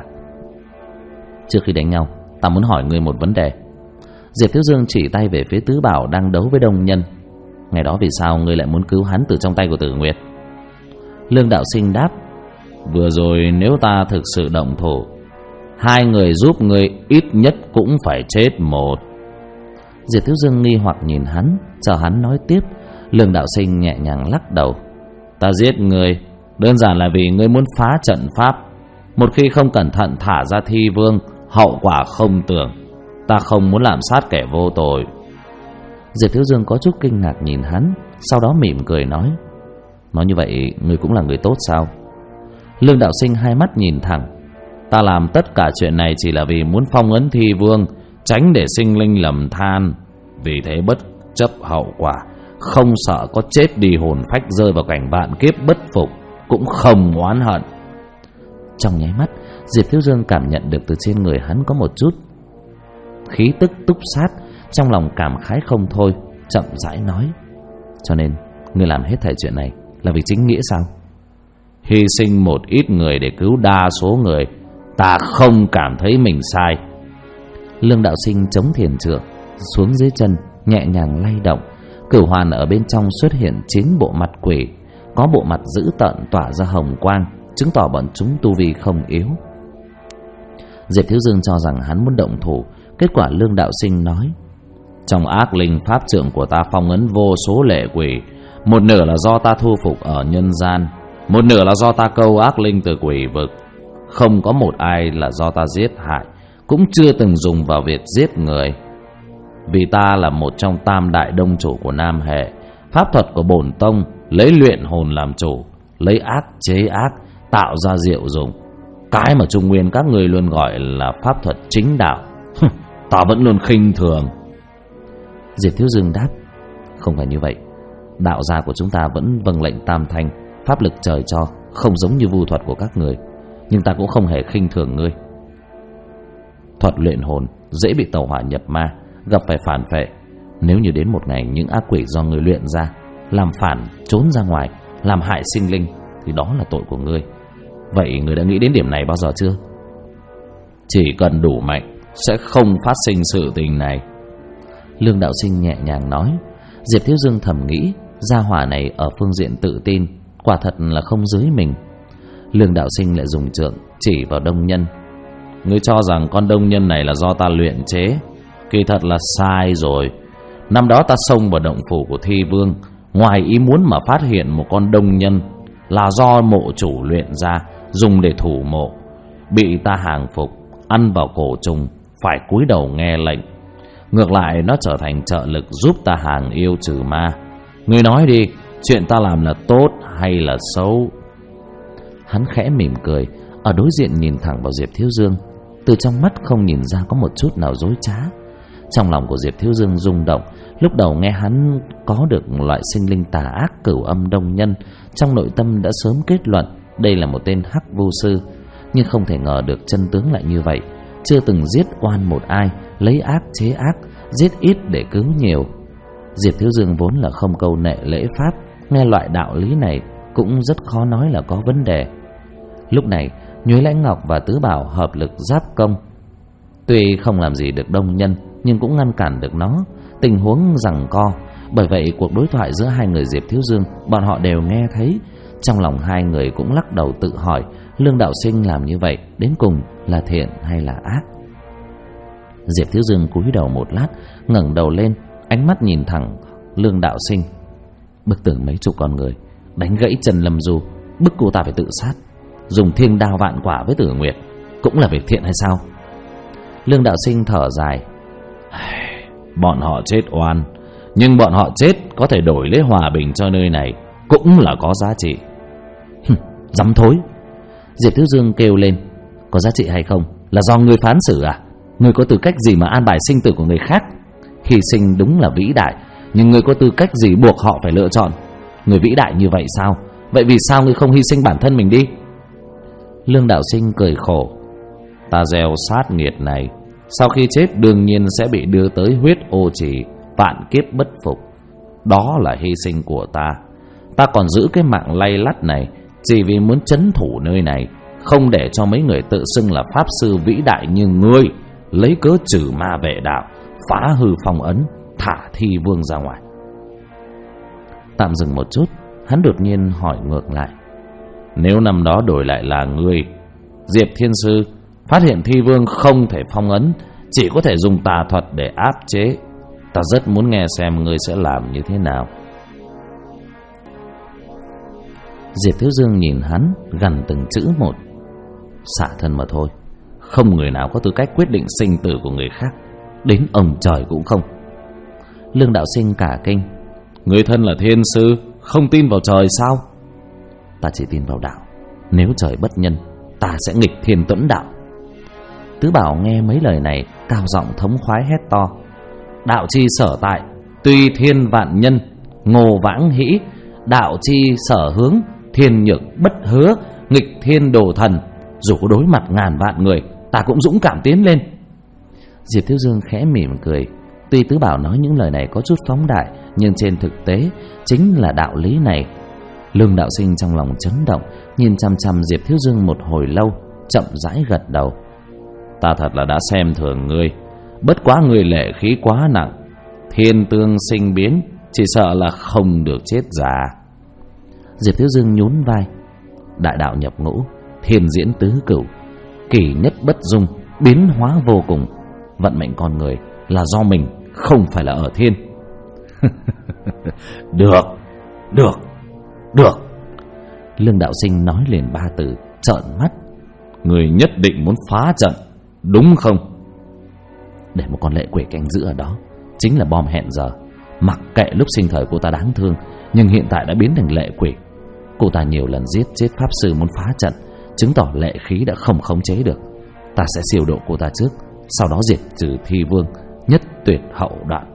Trước khi đánh nhau, ta muốn hỏi ngươi một vấn đề. Diệp Thiếu Dương chỉ tay về phía tứ bảo đang đấu với Đông Nhân. Ngày đó vì sao ngươi lại muốn cứu hắn từ trong tay của Tử Nguyệt? Lương Đạo Sinh đáp: Vừa rồi nếu ta thực sự động thủ, hai người giúp ngươi ít nhất cũng phải chết một. Diệp Thiếu Dương nghi hoặc nhìn hắn, chờ hắn nói tiếp. Lương Đạo Sinh nhẹ nhàng lắc đầu: Ta giết ngươi đơn giản là vì ngươi muốn phá trận pháp. Một khi không cẩn thận thả ra Thi Vương, hậu quả không tưởng. Ta không muốn làm sát kẻ vô tội. Diệp Thiếu Dương có chút kinh ngạc nhìn hắn, sau đó mỉm cười nói: Nói như vậy ngươi cũng là người tốt sao? Lương Đạo Sinh hai mắt nhìn thẳng: Ta làm tất cả chuyện này chỉ là vì muốn phong ấn Thi Vương, tránh để sinh linh lầm than. Vì thế bất chấp hậu quả, không sợ có chết đi hồn phách rơi vào cảnh vạn kiếp bất phục, cũng không oán hận. Trong nháy mắt, Diệp Thiếu Dương cảm nhận được từ trên người hắn có một chút khí tức túc sát, trong lòng cảm khái không thôi, chậm rãi nói: Cho nên ngươi làm hết thảy chuyện này là vì chính nghĩa sao? Hy sinh một ít người để cứu đa số người, ta không cảm thấy mình sai. Lương Đạo Sinh chống thiền trượng xuống dưới chân, nhẹ nhàng lay động. Cửu hoàn ở bên trong xuất hiện 9 bộ mặt quỷ, có bộ mặt dữ tợn tỏa ra hồng quang, chứng tỏ bọn chúng tu vi không yếu. Diệp Thiếu Dương cho rằng hắn muốn động thủ, kết quả Lương Đạo Sinh nói: Trong ác linh pháp trượng của ta phong ấn vô số lệ quỷ, một nửa là do ta thu phục ở nhân gian, một nửa là do ta câu ác linh từ quỷ vực. Không có một ai là do ta giết hại, cũng chưa từng dùng vào việc giết người. Vì ta là một trong tam đại đông chủ của Nam Hệ, pháp thuật của bổn tông lấy luyện hồn làm chủ, lấy ác chế ác, tạo ra diệu dụng. Cái mà Trung Nguyên các người luôn gọi là pháp thuật chính đạo, ta vẫn luôn khinh thường. Diệp Thiếu Dương đáp: Không phải như vậy. Đạo gia của chúng ta vẫn vâng lệnh tam thanh, pháp lực trời cho, không giống như vu thuật của các người. Nhưng ta cũng không hề khinh thường ngươi. Thuật luyện hồn dễ bị tẩu hỏa nhập ma, gặp phải phản phệ. Nếu như đến một ngày những ác quỷ do ngươi luyện ra làm phản trốn ra ngoài, làm hại sinh linh, thì đó là tội của ngươi. Vậy ngươi đã nghĩ đến điểm này bao giờ chưa? Chỉ cần đủ mạnh sẽ không phát sinh sự tình này. Lương Đạo Sinh nhẹ nhàng nói. Diệp Thiếu Dương thầm nghĩ, gia hỏa này ở phương diện tự tin quả thật là không dưới mình. Lương Đạo Sinh lại dùng trượng chỉ vào Đông Nhân: Ngươi cho rằng con Đông Nhân này là do ta luyện chế, kỳ thật là sai rồi. Năm đó ta xông vào động phủ của Thi Vương, ngoài ý muốn mà phát hiện một con Đông Nhân là do mộ chủ luyện ra, dùng để thủ mộ. Bị ta hàng phục, ăn vào cổ trùng, phải cúi đầu nghe lệnh. Ngược lại nó trở thành trợ lực giúp ta hàng yêu trừ ma. Ngươi nói đi, chuyện ta làm là tốt hay là xấu? Hắn khẽ mỉm cười, ở đối diện nhìn thẳng vào Diệp Thiếu Dương, từ trong mắt không nhìn ra có một chút nào dối trá. Trong lòng của Diệp Thiếu Dương rung động. Lúc đầu nghe hắn có được loại sinh linh tà ác Cửu Âm Đông Nhân, trong nội tâm đã sớm kết luận đây là một tên hắc vu sư, nhưng không thể ngờ được chân tướng lại như vậy. Chưa từng giết oan một ai, lấy ác chế ác, giết ít để cứu nhiều. Diệp Thiếu Dương vốn là không câu nệ lễ pháp, nghe loại đạo lý này cũng rất khó nói là có vấn đề. Lúc này Nhuế Lãnh Ngọc và Tứ Bảo hợp lực giáp công. Tuy không làm gì được Đông Nhân, nhưng cũng ngăn cản được nó. Tình huống giằng co, bởi vậy cuộc đối thoại giữa hai người Diệp Thiếu Dương bọn họ đều nghe thấy. Trong lòng hai người cũng lắc đầu tự hỏi, Lương Đạo Sinh làm như vậy đến cùng là thiện hay là ác? Diệp Thiếu Dương cúi đầu một lát, ngẩng đầu lên, ánh mắt nhìn thẳng Lương Đạo Sinh. Bức tử mấy chục con người, đánh gãy chân Lâm Du, bức cô ta phải tự sát, dùng thiên đao vạn quả với Tử Nguyệt, cũng là việc thiện hay sao? Lương Đạo Sinh thở dài. Bọn họ chết oan, nhưng bọn họ chết có thể đổi lấy hòa bình cho nơi này, cũng là có giá trị. Dám thối! Diệp Thiếu Dương kêu lên. Có giá trị hay không là do ngươi phán xử à? Ngươi có tư cách gì mà an bài sinh tử của người khác? Hy sinh đúng là vĩ đại, nhưng ngươi có tư cách gì buộc họ phải lựa chọn? Ngươi vĩ đại như vậy sao? Vậy vì sao ngươi không hy sinh bản thân mình đi? Lương Đạo Sinh cười khổ. Ta gieo sát nghiệt này, sau khi chết đương nhiên sẽ bị đưa tới huyết ô trì, vạn kiếp bất phục. Đó là hy sinh của ta. Ta còn giữ cái mạng lay lắt này chỉ vì muốn trấn thủ nơi này, không để cho mấy người tự xưng là pháp sư vĩ đại như ngươi lấy cớ trừ ma vệ đạo, phá hư phong ấn, thả Thi Vương ra ngoài. Tạm dừng một chút, hắn đột nhiên hỏi ngược lại. Nếu năm đó đổi lại là ngươi, Diệp Thiên Sư, phát hiện Thi Vương không thể phong ấn, chỉ có thể dùng tà thuật để áp chế, ta rất muốn nghe xem ngươi sẽ làm như thế nào. Diệp Thiếu Dương nhìn hắn, gằn từng chữ một. Xả thân mà thôi, không người nào có tư cách quyết định sinh tử của người khác, đến ông trời cũng không. Lương Đạo Sinh cả kinh. Người thân là thiên sư, không tin vào trời sao? Ta chỉ tin vào đạo. Nếu trời bất nhân, ta sẽ nghịch thiên tuẫn đạo. Tứ Bảo nghe mấy lời này, cao giọng thống khoái hét to. Đạo chi sở tại, tùy thiên vạn nhân, ngô vãng hĩ. Đạo chi sở hướng, thiên nhược bất hứa, nghịch thiên đồ thần. Dù có đối mặt ngàn vạn người, ta cũng dũng cảm tiến lên. Diệp Thiếu Dương khẽ mỉm cười. Tuy Tứ Bảo nói những lời này có chút phóng đại, nhưng trên thực tế chính là đạo lý này. Lương Đạo Sinh trong lòng chấn động, nhìn chăm chăm Diệp Thiếu Dương một hồi lâu, chậm rãi gật đầu. Ta thật là đã xem thường ngươi, bất quá ngươi lệ khí quá nặng, thiên tương sinh biến, chỉ sợ là không được chết già. Diệp Thiếu Dương nhún vai. Đại đạo nhập ngũ, thiên diễn tứ cửu, kỳ nhất bất dung, biến hóa vô cùng. Vận mệnh con người là do mình, không phải là ở thiên. Được. Lương Đạo Sinh nói liền ba từ, trợn mắt. Người nhất định muốn phá trận, đúng không? Để một con lệ quỷ canh giữ ở đó chính là bom hẹn giờ. Mặc kệ lúc sinh thời cô ta đáng thương, nhưng hiện tại đã biến thành lệ quỷ. Cô ta nhiều lần giết chết pháp sư muốn phá trận, chứng tỏ lệ khí đã không khống chế được. Ta sẽ siêu độ cô ta trước, sau đó diệt trừ Thi Vương, nhất tuyệt hậu đoạn.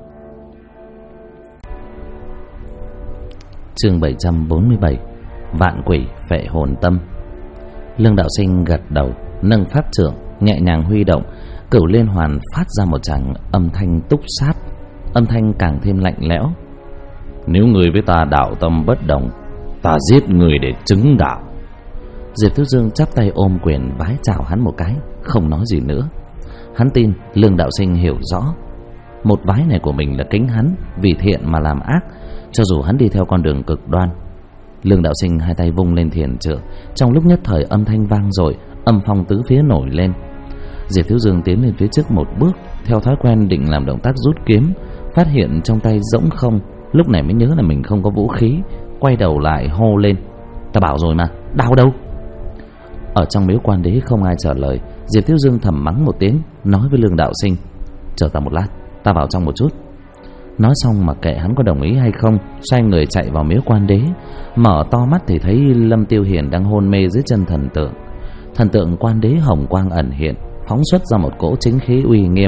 Chương 747. Vạn quỷ phệ hồn tâm. Lương Đạo Sinh gật đầu, nâng pháp trượng nhẹ nhàng huy động, Cửu Liên Hoàn phát ra một tràng âm thanh túc sát, âm thanh càng thêm lạnh lẽo. Nếu người với ta đạo tâm bất đồng, ta giết người để chứng đạo. Diệp Thiếu Dương chắp tay ôm quyền vái chào hắn một cái, không nói gì nữa. Hắn tin Lương Đạo Sinh hiểu rõ, một vái này của mình là kính hắn vì thiện mà làm ác, cho dù hắn đi theo con đường cực đoan. Lương Đạo Sinh hai tay vung lên thiền trượng, trong lúc nhất thời âm thanh vang dội, âm phong tứ phía nổi lên. Diệp Thiếu Dương tiến lên phía trước một bước, theo thói quen định làm động tác rút kiếm, phát hiện trong tay rỗng không, lúc này mới nhớ là mình không có vũ khí, quay đầu lại hô lên. Ta bảo rồi mà, đao đâu? Ở trong miếu Quan Đế không ai trả lời. Diệp Thiếu Dương thầm mắng một tiếng, nói với Lương Đạo Sinh. Chờ ta một lát, ta vào trong một chút. Nói xong mặc kệ hắn có đồng ý hay không, xoay người chạy vào miếu Quan Đế. Mở to mắt thì thấy Lâm Tiêu Hiền đang hôn mê dưới chân thần tượng. Thần tượng Quan Đế hồng quang ẩn hiện, phóng xuất ra một cỗ chính khí uy nghiêm.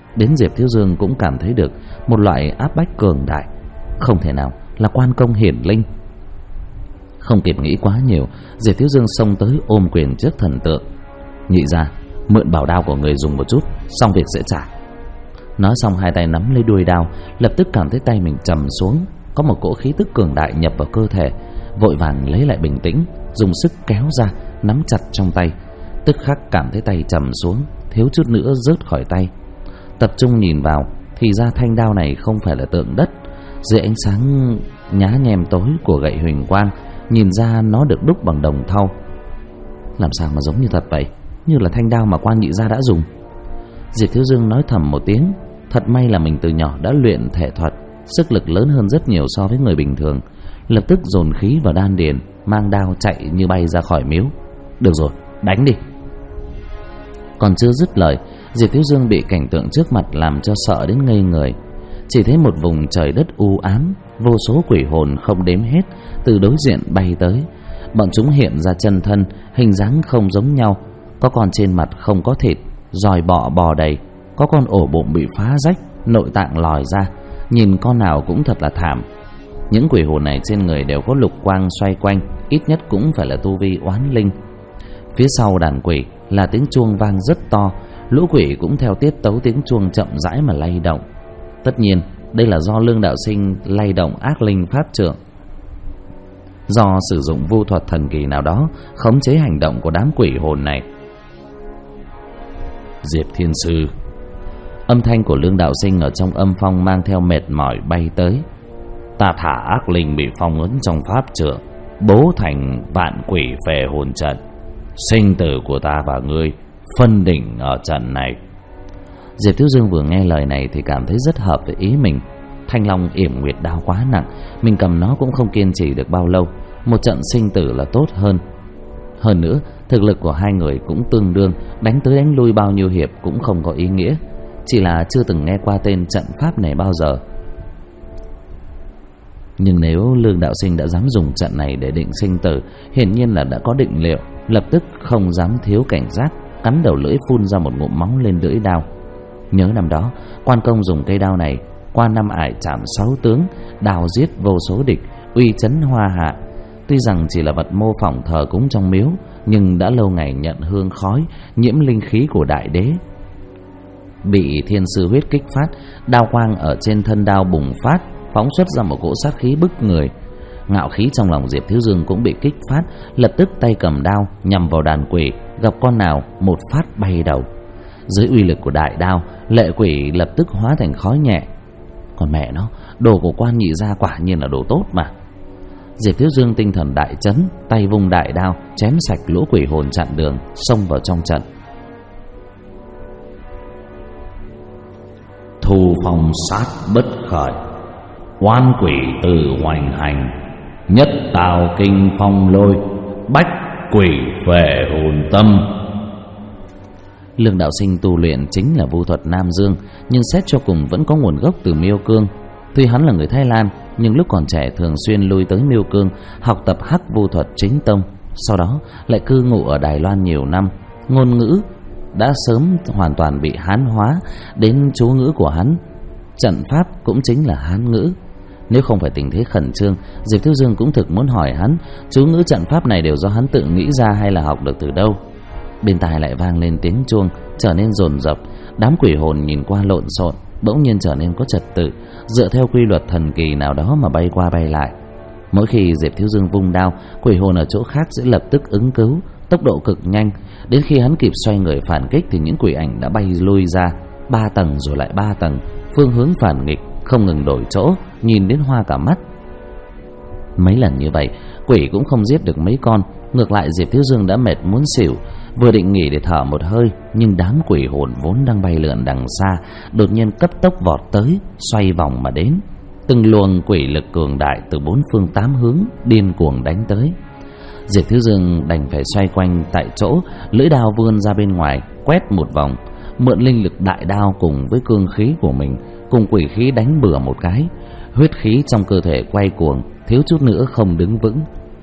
Đến Diệp Thiếu Dương cũng cảm thấy được một loại áp bách cường đại, không thể nào là quan công hiển linh. Không kịp nghĩ quá nhiều, Diệp Thiếu Dương xông tới ôm quyền trước thần tượng. Nhị gia, mượn bảo đao của người dùng một chút, xong việc sẽ trả. Nói xong hai tay nắm lấy đuôi đao, lập tức cảm thấy tay mình trầm xuống, có một cỗ khí tức cường đại nhập vào cơ thể. Vội vàng lấy lại bình tĩnh, dùng sức kéo ra, nắm chặt trong tay. Tức khắc cảm thấy tay trầm xuống, thiếu chút nữa rớt khỏi tay. Tập trung nhìn vào thì ra thanh đao này không phải là tượng đất. Dưới ánh sáng nhá nhem tối của gậy huỳnh quang, nhìn ra nó được đúc bằng đồng thau. Làm sao mà giống như thật vậy, như là thanh đao mà Quan nhị gia đã dùng. Diệp Thiếu Dương nói thầm một tiếng. Thật may là mình từ nhỏ đã luyện thể thuật, sức lực lớn hơn rất nhiều so với người bình thường. Lập tức dồn khí vào đan điền, mang đao chạy như bay ra khỏi miếu. Được rồi, đánh đi. Còn chưa dứt lời, Diệp Thiếu Dương bị cảnh tượng trước mặt làm cho sợ đến ngây người. Chỉ thấy một vùng trời đất u ám, vô số quỷ hồn không đếm hết từ đối diện bay tới. Bọn chúng hiện ra chân thân, hình dáng không giống nhau. Có con trên mặt không có thịt, giòi bọ bò đầy. Có con ổ bụng bị phá rách, nội tạng lòi ra, nhìn con nào cũng thật là thảm. Những quỷ hồn này trên người đều có lục quang xoay quanh, ít nhất cũng phải là tu vi oán linh. Phía sau đàn quỷ là tiếng chuông vang rất to, lũ quỷ cũng theo tiết tấu tiếng chuông chậm rãi mà lay động. Tất nhiên đây là do Lương đạo sinh lay động ác linh pháp trượng, do sử dụng vu thuật thần kỳ nào đó khống chế hành động của đám quỷ hồn này. Diệp Thiên Sư. Âm thanh của Lương đạo sinh ở trong âm phong mang theo mệt mỏi bay tới. Ta thả ác linh bị phong ấn trong pháp trượng, bố thành vạn quỷ phệ hồn trận. Sinh tử của ta và ngươi phân định ở trận này. Diệp Thiếu Dương vừa nghe lời này thì cảm thấy rất hợp với ý mình. Thanh Long yểm nguyệt đao quá nặng, mình cầm nó cũng không kiên trì được bao lâu. Một trận sinh tử là tốt hơn. Hơn nữa, thực lực của hai người cũng tương đương, đánh tới đánh lui bao nhiêu hiệp cũng không có ý nghĩa. Chỉ là chưa từng nghe qua tên trận pháp này bao giờ. Nhưng nếu Lương đạo sinh đã dám dùng trận này để định sinh tử, hiển nhiên là đã có định liệu. Lập tức không dám thiếu cảnh giác, cắn đầu lưỡi phun ra một ngụm máu lên lưỡi đao. Nhớ năm đó Quan công dùng cây đao này qua năm ải chạm 6 tướng, đào giết vô số địch, uy chấn hoa hạ. Tuy rằng chỉ là vật mô phỏng thờ cúng trong miếu, nhưng đã lâu ngày nhận hương khói, nhiễm linh khí của đại đế. Bị thiên sư huyết kích phát, đao quang ở trên thân đao bùng phát, phóng xuất ra một cỗ sát khí bức người. Ngạo khí trong lòng Diệp Thiếu Dương cũng bị kích phát, lập tức tay cầm đao nhằm vào đàn quỷ, gặp con nào một phát bay đầu. Dưới uy lực của đại đao, lệ quỷ lập tức hóa thành khói nhẹ. Còn mẹ nó, đồ của Quan nhị gia quả nhiên là đồ tốt mà. Diệp Thiếu Dương tinh thần đại chấn, tay vung đại đao chém sạch lũ quỷ hồn chặn đường, xông vào trong trận. Thu phong sát bất khởi, oan quỷ từ hoành hành. Nhất tào kinh phong lôi, bách quỷ phệ hồn tâm. Lương đạo sinh tu luyện chính là vu thuật Nam Dương, nhưng xét cho cùng vẫn có nguồn gốc từ Miêu Cương. Tuy hắn là người Thái Lan, nhưng lúc còn trẻ thường xuyên lui tới Miêu Cương học tập hắc vu thuật chính tông, sau đó lại cư ngụ ở Đài Loan nhiều năm. Ngôn ngữ đã sớm hoàn toàn bị Hán hóa, đến chú ngữ của hắn, trận pháp cũng chính là Hán ngữ. Nếu không phải tình thế khẩn trương, Diệp Thiếu Dương cũng thực muốn hỏi hắn, chú ngữ trận pháp này đều do hắn tự nghĩ ra hay là học được từ đâu. Bên tai lại vang lên tiếng chuông, trở nên dồn dập. Đám quỷ hồn nhìn qua lộn xộn, bỗng nhiên trở nên có trật tự, dựa theo quy luật thần kỳ nào đó mà bay qua bay lại. Mỗi khi Diệp Thiếu Dương vung đao, quỷ hồn ở chỗ khác sẽ lập tức ứng cứu, tốc độ cực nhanh. Đến khi hắn kịp xoay người phản kích thì những quỷ ảnh đã bay lui ra 3 tầng rồi lại 3 tầng, phương hướng phản nghịch, không ngừng đổi chỗ, nhìn đến hoa cả mắt. Mấy lần như vậy, quỷ cũng không giết được mấy con. Ngược lại Diệp Thiếu Dương đã mệt muốn xỉu, vừa định nghỉ để thở một hơi, nhưng đám quỷ hồn vốn đang bay lượn đằng xa đột nhiên cấp tốc vọt tới, xoay vòng mà đến. Từng luồng quỷ lực cường đại từ 4 phương 8 hướng điên cuồng đánh tới. Diệp Thiếu Dương đành phải xoay quanh tại chỗ, lưỡi đao vươn ra bên ngoài, quét một vòng, mượn linh lực đại đao cùng với cương khí của mình, cùng quỷ khí đánh bừa một cái. Huyết khí trong cơ thể quay cuồng, thiếu chút nữa không đứng vững.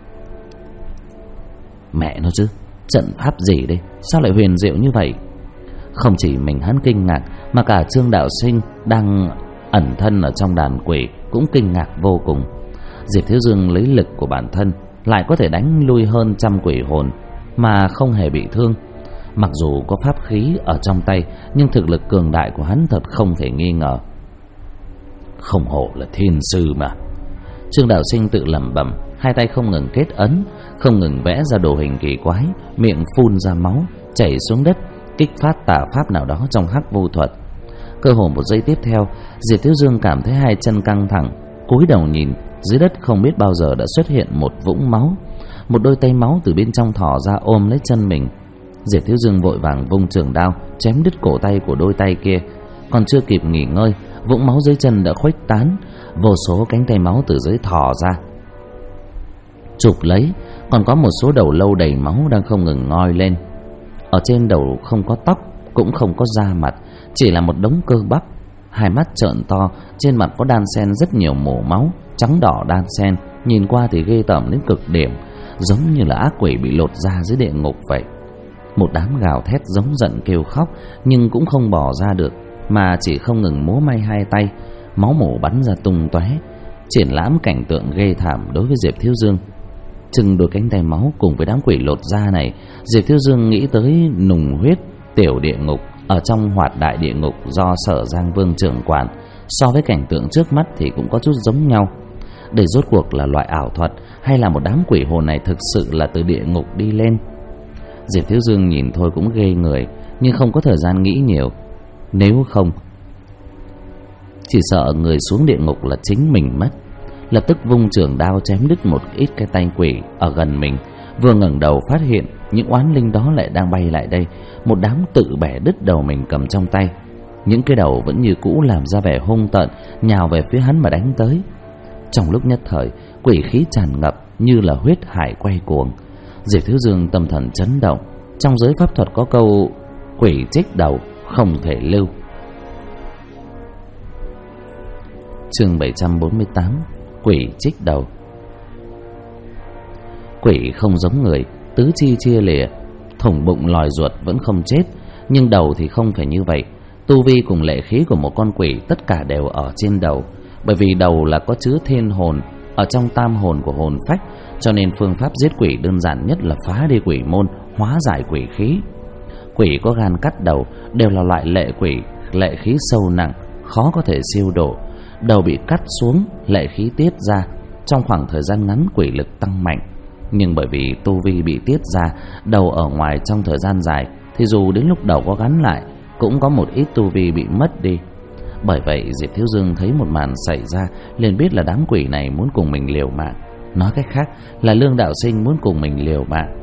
Mẹ nó chứ, trận pháp gì đây, sao lại huyền diệu như vậy? Không chỉ mình hắn kinh ngạc, mà cả Trương Đạo Sinh đang ẩn thân ở trong đàn quỷ cũng kinh ngạc vô cùng. Diệp Thiếu Dương lấy lực của bản thân lại có thể đánh lui hơn 100 quỷ hồn mà không hề bị thương. Mặc dù có pháp khí ở trong tay, nhưng thực lực cường đại của hắn thật không thể nghi ngờ. Không hổ là thiên sư mà. Trương Đạo Sinh tự lẩm bẩm, hai tay không ngừng kết ấn, không ngừng vẽ ra đồ hình kỳ quái, miệng phun ra máu, chảy xuống đất, kích phát tà pháp nào đó trong hắc vô thuật. Cơ hồ một giây tiếp theo, Diệp Thiếu Dương cảm thấy hai chân căng thẳng, cúi đầu nhìn, dưới đất không biết bao giờ đã xuất hiện một vũng máu. Một đôi tay máu từ bên trong thò ra ôm lấy chân mình. Diệp Thiếu Dương vội vàng vung trường đao chém đứt cổ tay của đôi tay kia. Còn chưa kịp nghỉ ngơi, vũng máu dưới chân đã khuếch tán, vô số cánh tay máu từ dưới thò ra chụp lấy. Còn có một số đầu lâu đầy máu đang không ngừng ngoi lên. Ở trên đầu không có tóc, cũng không có da mặt, chỉ là một đống cơ bắp. Hai mắt trợn to, trên mặt có đan xen rất nhiều mổ máu, trắng đỏ đan xen, nhìn qua thì ghê tởm đến cực điểm, giống như là ác quỷ bị lột da dưới địa ngục vậy. Một đám gào thét giống giận kêu khóc, nhưng cũng không bỏ ra được, mà chỉ không ngừng múa may hai tay, máu mổ bắn ra tung tóe, triển lãm cảnh tượng ghê thảm đối với Diệp Thiếu Dương. Chừng đôi cánh tay máu cùng với đám quỷ lột da này, Diệp Thiếu Dương nghĩ tới nùng huyết tiểu địa ngục ở trong Hoạt Đại Địa Ngục do Sở Giang Vương trưởng quản. So với cảnh tượng trước mắt thì cũng có chút giống nhau. Đây rốt cuộc là loại ảo thuật hay là một đám quỷ hồn này thực sự là từ địa ngục đi lên? Diệp Thiếu Dương nhìn thôi cũng ghê người, nhưng không có thời gian nghĩ nhiều. Nếu không, chỉ sợ người xuống địa ngục là chính mình mất. Lập tức vung trường đao chém đứt một ít cái tay quỷ ở gần mình. Vừa ngẩng đầu phát hiện những oán linh đó lại đang bay lại đây. Một đám tự bẻ đứt đầu mình cầm trong tay. Những cái đầu vẫn như cũ làm ra vẻ hung tợn, nhào về phía hắn mà đánh tới. Trong lúc nhất thời, quỷ khí tràn ngập như là huyết hải quay cuồng. Diệp Thiếu Dương tâm thần chấn động. Trong giới pháp thuật có câu quỷ trích đầu không thể lưu. Chương 748, quỷ trích đầu. Quỷ không giống người, tứ chi chia lìa, thủng bụng lòi ruột vẫn không chết, nhưng đầu thì không phải như vậy. Tu vi cùng lệ khí của một con quỷ tất cả đều ở trên đầu, bởi vì đầu là có chứa thiên hồn ở trong tam hồn của hồn phách, cho nên phương pháp giết quỷ đơn giản nhất là phá đi quỷ môn, hóa giải quỷ khí. Quỷ có gan cắt đầu đều là loại lệ quỷ, lệ khí sâu nặng, khó có thể siêu độ. Đầu bị cắt xuống, lệ khí tiết ra, trong khoảng thời gian ngắn quỷ lực tăng mạnh. Nhưng bởi vì tu vi bị tiết ra, đầu ở ngoài trong thời gian dài, thì dù đến lúc đầu có gắn lại, cũng có một ít tu vi bị mất đi. Bởi vậy Diệp Thiếu Dương thấy một màn xảy ra, liền biết là đám quỷ này muốn cùng mình liều mạng. Nói cách khác là Lương Đạo Sinh muốn cùng mình liều mạng.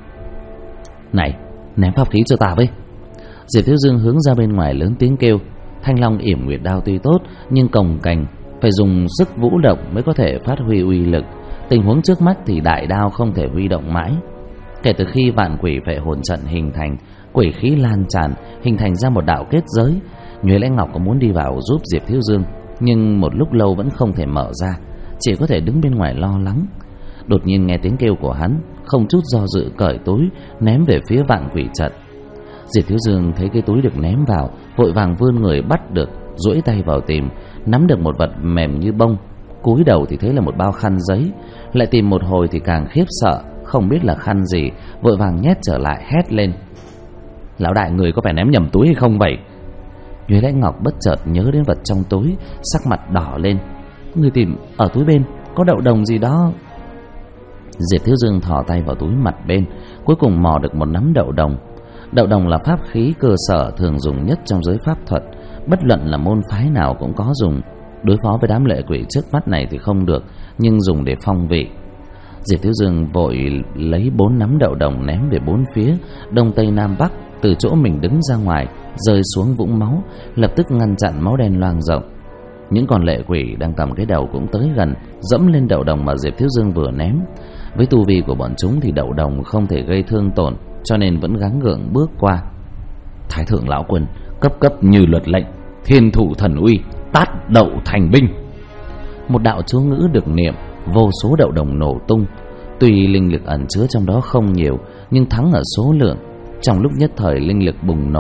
Này, ném pháp khí cho ta với. Diệp Thiếu Dương hướng ra bên ngoài lớn tiếng kêu. Thanh Long Yểm Nguyệt Đao tuy tốt, nhưng cồng kềnh, phải dùng sức vũ động mới có thể phát huy uy lực. Tình huống trước mắt thì đại đao không thể huy động mãi. Kể từ khi vạn quỷ phệ hồn trận hình thành, quỷ khí lan tràn, hình thành ra một đạo kết giới. Nhuế Lẽ Ngọc có muốn đi vào giúp Diệp Thiếu Dương, nhưng một lúc lâu vẫn không thể mở ra, chỉ có thể đứng bên ngoài lo lắng. Đột nhiên nghe tiếng kêu của hắn, không chút do dự cởi túi ném về phía vạn quỷ trận. Diệp Thiếu Dương thấy cái túi được ném vào, vội vàng vươn người bắt được, duỗi tay vào tìm, nắm được một vật mềm như bông. Cúi đầu thì thấy là một bao khăn giấy, lại tìm một hồi thì càng khiếp sợ, không biết là khăn gì, vội vàng nhét trở lại, hét lên: Lão đại, người có phải ném nhầm túi hay không vậy? Nhuế Lẽ Ngọc bất chợt nhớ đến vật trong túi, sắc mặt đỏ lên. Người tìm ở túi bên có đậu đồng gì đó. Diệp Thiếu Dương thò tay vào túi mặt bên, cuối cùng mò được một nắm đậu đồng. Đậu đồng là pháp khí cơ sở thường dùng nhất trong giới pháp thuật, bất luận là môn phái nào cũng có dùng. Đối phó với đám lệ quỷ trước mắt này thì không được, nhưng dùng để phong vị. Diệp Thiếu Dương vội lấy 4 nắm đậu đồng ném về 4 phía, đông tây nam bắc, từ chỗ mình đứng ra ngoài, rơi xuống vũng máu, lập tức ngăn chặn máu đen loang rộng. Những con lệ quỷ đang cầm cái đầu cũng tới gần, dẫm lên đậu đồng mà Diệp Thiếu Dương vừa ném. Với tu vi của bọn chúng thì đậu đồng không thể gây thương tổn, cho nên vẫn gắng gượng bước qua. Thái thượng lão quân, cấp như luật lệnh, thiên thủ thần uy, tát đậu thành binh. Một đạo chú ngữ được niệm, vô số đậu đồng nổ tung. Tuy linh lực ẩn chứa trong đó không nhiều, nhưng thắng ở số lượng. Trong lúc nhất thời linh lực bùng nổ,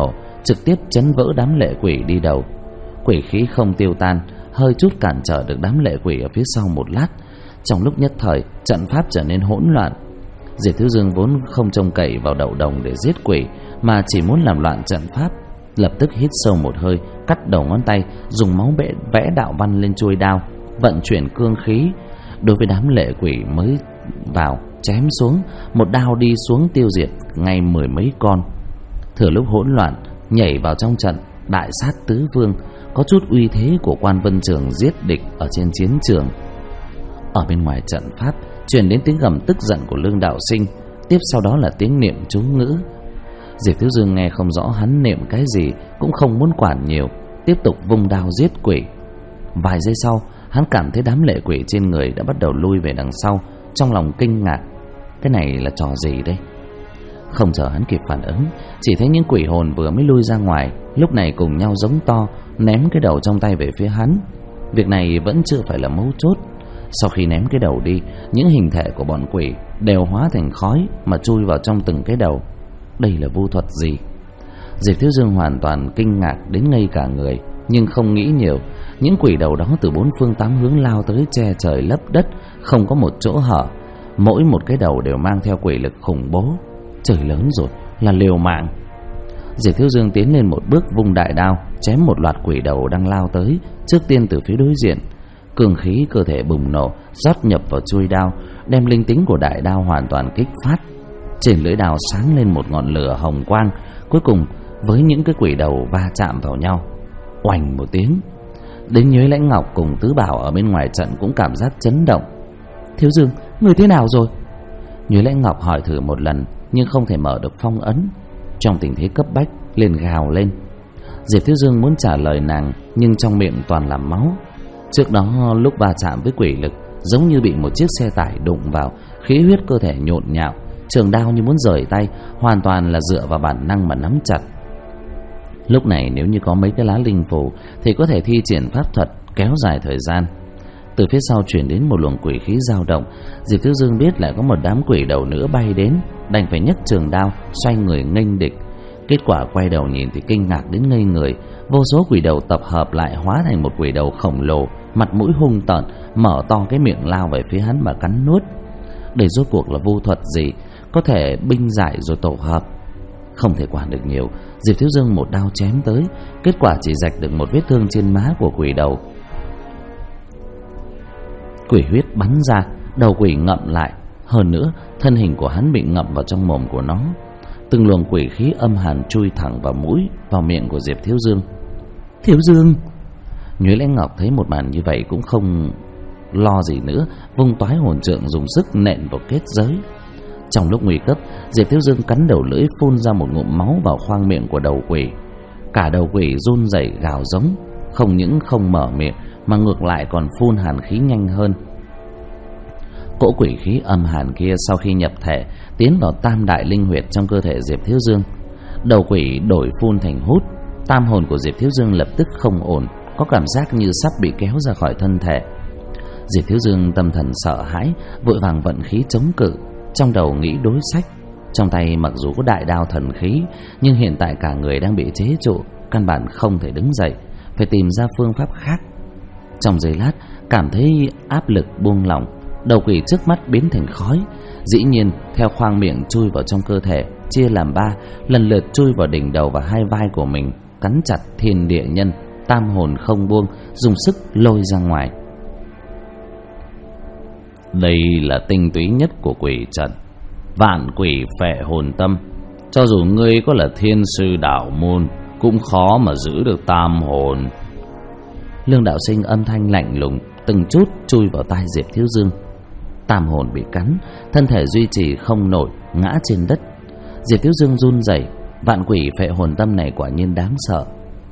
trực tiếp chấn vỡ đám lệ quỷ đi đầu. Quỷ khí không tiêu tan, hơi chút cản trở được đám lệ quỷ ở phía sau một lát. Trong lúc nhất thời, trận pháp trở nên hỗn loạn. Diệp Thiếu Dương vốn không trông cậy vào đậu đồng để giết quỷ, mà chỉ muốn làm loạn trận pháp. Lập tức hít sâu một hơi, cắt đầu ngón tay, dùng máu vẽ đạo văn lên chuôi đao, vận chuyển cương khí. Đối với đám lệ quỷ mới vào, chém xuống, một đao đi xuống tiêu diệt ngay 10 mấy con. Thừa lúc hỗn loạn, nhảy vào trong trận đại sát tứ phương, có chút uy thế của Quan Vân Trường giết địch ở trên chiến trường. Ở bên ngoài trận pháp truyền đến tiếng gầm tức giận của Lương Đạo Sinh, tiếp sau đó là tiếng niệm chú ngữ. Diệp Thiếu Dương nghe không rõ hắn niệm cái gì, cũng không muốn quản nhiều, tiếp tục vung đao giết quỷ. Vài giây sau, hắn cảm thấy đám lệ quỷ trên người đã bắt đầu lui về đằng sau, trong lòng kinh ngạc. Cái này là trò gì đây? Không chờ hắn kịp phản ứng, chỉ thấy những quỷ hồn vừa mới lui ra ngoài lúc này cùng nhau giống to, ném cái đầu trong tay về phía hắn. Việc này vẫn chưa phải là mấu chốt. Sau khi ném cái đầu đi, những hình thể của bọn quỷ đều hóa thành khói mà chui vào trong từng cái đầu. Đây là vu thuật gì? Diệp Thiếu Dương hoàn toàn kinh ngạc đến ngây cả người, nhưng không nghĩ nhiều. Những quỷ đầu đó từ 4 phương 8 hướng lao tới, che trời lấp đất, không có một chỗ hở. Mỗi một cái đầu đều mang theo quỷ lực khủng bố. Trời lớn rồi, là liều mạng. Diệp Thiếu Dương tiến lên một bước, vung đại đao chém một loạt quỷ đầu đang lao tới. Trước tiên từ phía đối diện, cường khí cơ thể bùng nổ, rót nhập vào chuôi đao, đem linh tính của đại đao hoàn toàn kích phát. Trên lưỡi đao sáng lên một ngọn lửa hồng quang, cuối cùng với những cái quỷ đầu va chạm vào nhau. Oành một tiếng, đến Nhuế Lãnh Ngọc cùng Tứ Bảo ở bên ngoài trận cũng cảm giác chấn động. Thiếu Dương, người thế nào rồi? Nhuế Lãnh Ngọc hỏi thử một lần nhưng không thể mở được phong ấn. Trong tình thế cấp bách, liền gào lên. Diệp Thiếu Dương muốn trả lời nàng, nhưng trong miệng toàn là máu. Trước đó lúc va chạm với quỷ lực, giống như bị một chiếc xe tải đụng vào, khí huyết cơ thể nhộn nhạo, trường đao như muốn rời tay, hoàn toàn là dựa vào bản năng mà nắm chặt. Lúc này nếu như có mấy cái lá linh phù thì có thể thi triển pháp thuật kéo dài thời gian. Từ phía sau truyền đến một luồng quỷ khí dao động. Diệp Thiếu Dương biết lại có một đám quỷ đầu nữa bay đến, đành phải nhấc trường đao xoay người nghênh địch. Kết quả quay đầu nhìn thì kinh ngạc đến ngây người. Vô số quỷ đầu tập hợp lại hóa thành một quỷ đầu khổng lồ, mặt mũi hung tợn, mở to cái miệng lao về phía hắn mà cắn nuốt. Đây rốt cuộc là vu thuật gì, có thể binh giải rồi tổ hợp? Không thể quản được nhiều, Diệp Thiếu Dương một đao chém tới, kết quả chỉ rạch được một vết thương trên má của quỷ đầu. Quỷ huyết bắn ra, đầu quỷ ngậm lại. Hơn nữa, thân hình của hắn bị ngậm vào trong mồm của nó. Từng luồng quỷ khí âm hàn chui thẳng vào mũi, vào miệng của Diệp Thiếu Dương. Thiếu Dương! Nhuế Lãnh Ngọc thấy một màn như vậy cũng không lo gì nữa, vung toái hồn trượng dùng sức nện vào kết giới. Trong lúc nguy cấp, Diệp Thiếu Dương cắn đầu lưỡi phun ra một ngụm máu vào khoang miệng của đầu quỷ. Cả đầu quỷ run rẩy gào giống, không những không mở miệng mà ngược lại còn phun hàn khí nhanh hơn. Cỗ quỷ khí âm hàn kia sau khi nhập thể tiến vào tam đại linh huyệt trong cơ thể Diệp Thiếu Dương, đầu quỷ đổi phun thành hút. Tam hồn của Diệp Thiếu Dương lập tức không ổn, có cảm giác như sắp bị kéo ra khỏi thân thể. Diệp Thiếu Dương tâm thần sợ hãi, vội vàng vận khí chống cự, trong đầu nghĩ đối sách. Trong tay mặc dù có đại đao thần khí, nhưng hiện tại cả người đang bị chế trụ, căn bản không thể đứng dậy, phải tìm ra phương pháp khác. Trong giây lát, cảm thấy áp lực buông lỏng, đầu quỷ trước mắt biến thành khói, dĩ nhiên theo khoang miệng chui vào trong cơ thể, chia làm 3, lần lượt chui vào đỉnh đầu và hai vai của mình, cắn chặt thiên địa nhân, tam hồn không buông, dùng sức lôi ra ngoài. Đây là tinh túy nhất của quỷ trận, vạn quỷ phệ hồn tâm. Cho dù ngươi có là thiên sư đạo môn, cũng khó mà giữ được tam hồn. Lương Đạo Sinh âm thanh lạnh lùng từng chút chui vào tai Diệp Thiếu Dương. Tam hồn bị cắn, thân thể duy trì không nổi, ngã trên đất. Diệp Thiếu Dương run rẩy, vạn quỷ phệ hồn tâm này quả nhiên đáng sợ.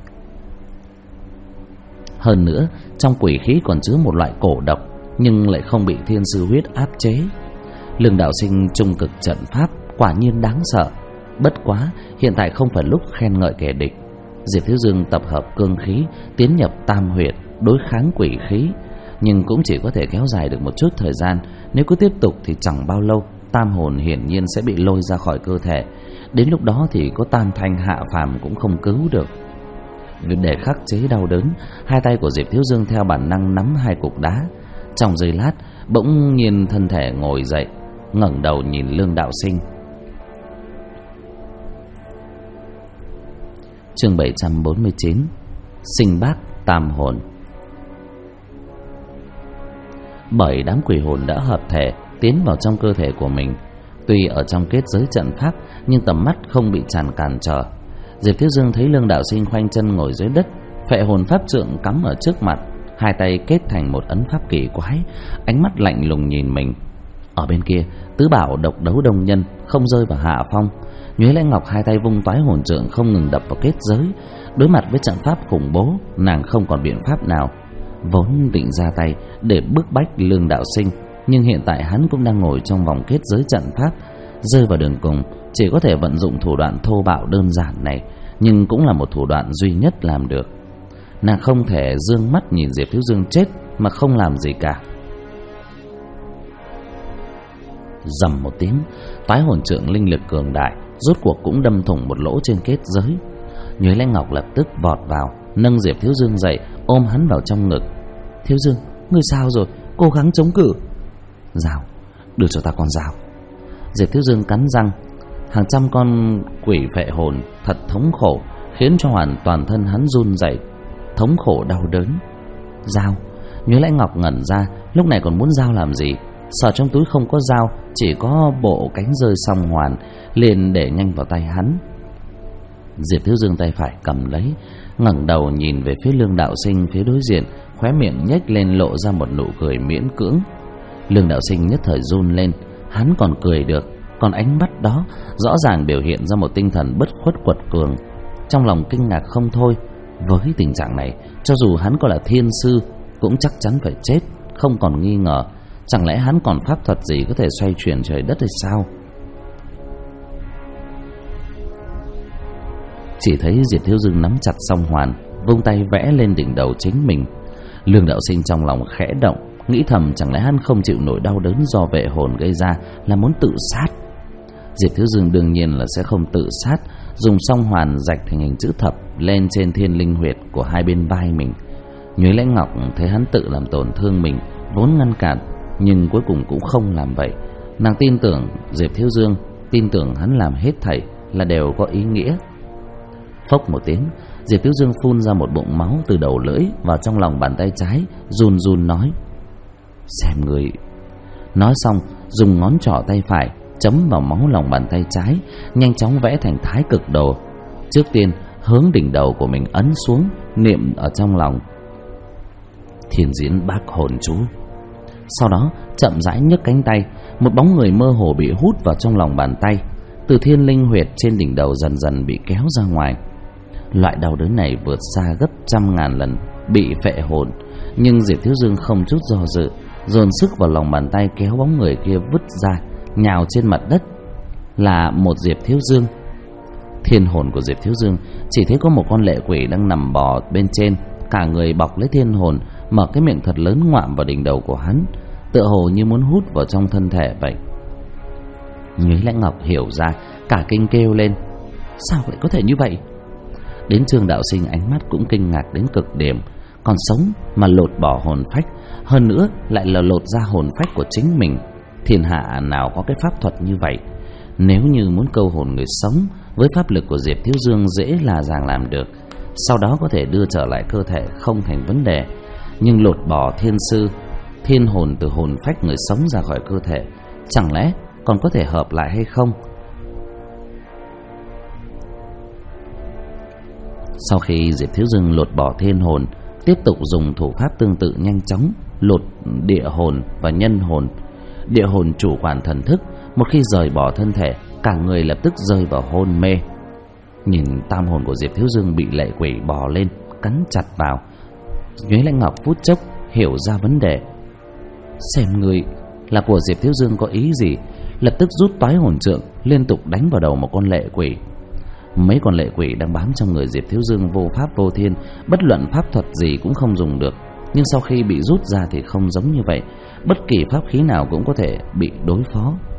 Hơn nữa, trong quỷ khí còn chứa một loại cổ độc, nhưng lại không bị thiên sư huyết áp chế. Lương Đạo Sinh trung cực trận pháp quả nhiên đáng sợ. Bất quá, hiện tại không phải lúc khen ngợi kẻ địch. Diệp Thiếu Dương tập hợp cương khí, tiến nhập tam huyệt, đối kháng quỷ khí, nhưng cũng chỉ có thể kéo dài được một chút thời gian. Nếu cứ tiếp tục thì chẳng bao lâu tam hồn hiển nhiên sẽ bị lôi ra khỏi cơ thể. Đến lúc đó thì có tam thanh hạ phàm cũng không cứu được. Để khắc chế đau đớn, hai tay của Diệp Thiếu Dương theo bản năng nắm hai cục đá. Trong giây lát, bỗng nhiên thân thể ngồi dậy, ngẩng đầu nhìn Lương Đạo Sinh. Chương 749: Sinh bác tam hồn. Bởi đám quỷ hồn đã hợp thể tiến vào trong cơ thể của mình. Tuy ở trong kết giới trận pháp, nhưng tầm mắt không bị cản trở. Diệp Thiếu Dương thấy Lương Đạo Sinh khoanh chân ngồi dưới đất, phệ hồn pháp trượng cắm ở trước mặt, hai tay kết thành một ấn pháp kỳ quái, ánh mắt lạnh lùng nhìn mình. Ở bên kia, tứ bảo độc đấu đông nhân không rơi vào hạ phong. Nhuế Lãnh Ngọc hai tay vung toái hồn trượng không ngừng đập vào kết giới. Đối mặt với trận pháp khủng bố, nàng không còn biện pháp nào. Vốn định ra tay để bức bách Lương Đạo Sinh, nhưng hiện tại hắn cũng đang ngồi trong vòng kết giới trận pháp, rơi vào đường cùng, chỉ có thể vận dụng thủ đoạn thô bạo đơn giản này, nhưng cũng là một thủ đoạn duy nhất làm được. Nàng không thể dương mắt nhìn Diệp Thiếu Dương chết mà không làm gì cả. Rầm một tiếng, toái hồn trượng linh lực cường đại rốt cuộc cũng đâm thủng một lỗ trên kết giới. Nhuế Lãnh Ngọc lập tức vọt vào, nâng Diệp Thiếu Dương dậy, ôm hắn vào trong ngực. Thiếu Dương, ngươi sao rồi? Cố gắng chống cự. Dao, đưa cho ta con dao. Diệp Thiếu Dương cắn răng. Hàng trăm con quỷ phệ hồn thật thống khổ, khiến cho hoàn toàn thân hắn run rẩy, thống khổ đau đớn. Dao. Nhuế Lãnh Ngọc ngẩn ra, lúc này còn muốn dao làm gì? Sờ trong túi không có dao, chỉ có bộ cánh rơi song hoàn, liền để nhanh vào tay hắn. Diệp Thiếu Dương tay phải cầm lấy, ngẩng đầu nhìn về phía Lương Đạo Sinh phía đối diện, khóe miệng nhếch lên lộ ra một nụ cười miễn cưỡng. Lương Đạo Sinh nhất thời run lên, hắn còn cười được, còn ánh mắt đó rõ ràng biểu hiện ra một tinh thần bất khuất quật cường. Trong lòng kinh ngạc không thôi, với tình trạng này, cho dù hắn có là thiên sư cũng chắc chắn phải chết, không còn nghi ngờ. Chẳng lẽ hắn còn pháp thuật gì có thể xoay chuyển trời đất hay sao? Chỉ thấy Diệp Thiếu Dương nắm chặt song hoàn, vung tay vẽ lên đỉnh đầu chính mình. Lương Đạo Sinh trong lòng khẽ động, nghĩ thầm chẳng lẽ hắn không chịu nổi đau đớn do vệ hồn gây ra là muốn tự sát. Diệp Thiếu Dương đương nhiên là sẽ không tự sát, dùng song hoàn rạch thành hình chữ thập lên trên thiên linh huyệt của hai bên vai mình. Nhuế Lãnh Ngọc thấy hắn tự làm tổn thương mình, vốn ngăn cản, nhưng cuối cùng cũng không làm vậy. Nàng tin tưởng Diệp Thiếu Dương, tin tưởng hắn làm hết thảy là đều có ý nghĩa. Phốc một tiếng, Diệp Thiếu Dương phun ra một bụng máu từ đầu lưỡi vào trong lòng bàn tay trái, run run nói: Xem người. Nói xong, dùng ngón trỏ tay phải chấm vào máu lòng bàn tay trái, nhanh chóng vẽ thành thái cực đồ. Trước tiên hướng đỉnh đầu của mình ấn xuống, niệm ở trong lòng Thiên Diễn Bác Hồn chú. Sau đó chậm rãi nhấc cánh tay, một bóng người mơ hồ bị hút vào trong lòng bàn tay, từ thiên linh huyệt trên đỉnh đầu dần dần bị kéo ra ngoài. Loại đau đớn này vượt xa gấp trăm ngàn lần bị phệ hồn, nhưng Diệp Thiếu Dương không chút do dự, dồn sức vào lòng bàn tay kéo bóng người kia vứt ra, nhào trên mặt đất. Là một Diệp Thiếu Dương. Thiên hồn của Diệp Thiếu Dương chỉ thấy có một con lệ quỷ đang nằm bò bên trên, cả người bọc lấy thiên hồn, mở cái miệng thật lớn ngoạm vào đỉnh đầu của hắn, tựa hồ như muốn hút vào trong thân thể vậy. Nhuế Lãnh Ngọc hiểu ra, cả kinh kêu lên: Sao lại có thể như vậy? Đến Trương Đạo Sinh ánh mắt cũng kinh ngạc đến cực điểm. Còn sống mà lột bỏ hồn phách, hơn nữa lại là lột ra hồn phách của chính mình. Thiên hạ nào có cái pháp thuật như vậy? Nếu như muốn câu hồn người sống, với pháp lực của Diệp Thiếu Dương dễ là dàng làm được, sau đó có thể đưa trở lại cơ thể không thành vấn đề. Nhưng lột bỏ thiên sư, thiên hồn từ hồn phách người sống ra khỏi cơ thể, chẳng lẽ còn có thể hợp lại hay không? Sau khi Diệp Thiếu Dương lột bỏ thiên hồn, tiếp tục dùng thủ pháp tương tự nhanh chóng lột địa hồn và nhân hồn. Địa hồn chủ quản thần thức, một khi rời bỏ thân thể, cả người lập tức rơi vào hôn mê. Nhìn tam hồn của Diệp Thiếu Dương bị lệ quỷ bò lên, cắn chặt vào, Nhuế Lãnh Ngọc phút chốc hiểu ra vấn đề. Xem người là của Diệp Thiếu Dương có ý gì, lập tức rút toái hồn trượng liên tục đánh vào đầu một con lệ quỷ. Mấy con lệ quỷ đang bám trong người Diệp Thiếu Dương vô pháp vô thiên, bất luận pháp thuật gì cũng không dùng được. Nhưng sau khi bị rút ra thì không giống như vậy, bất kỳ pháp khí nào cũng có thể bị đối phó.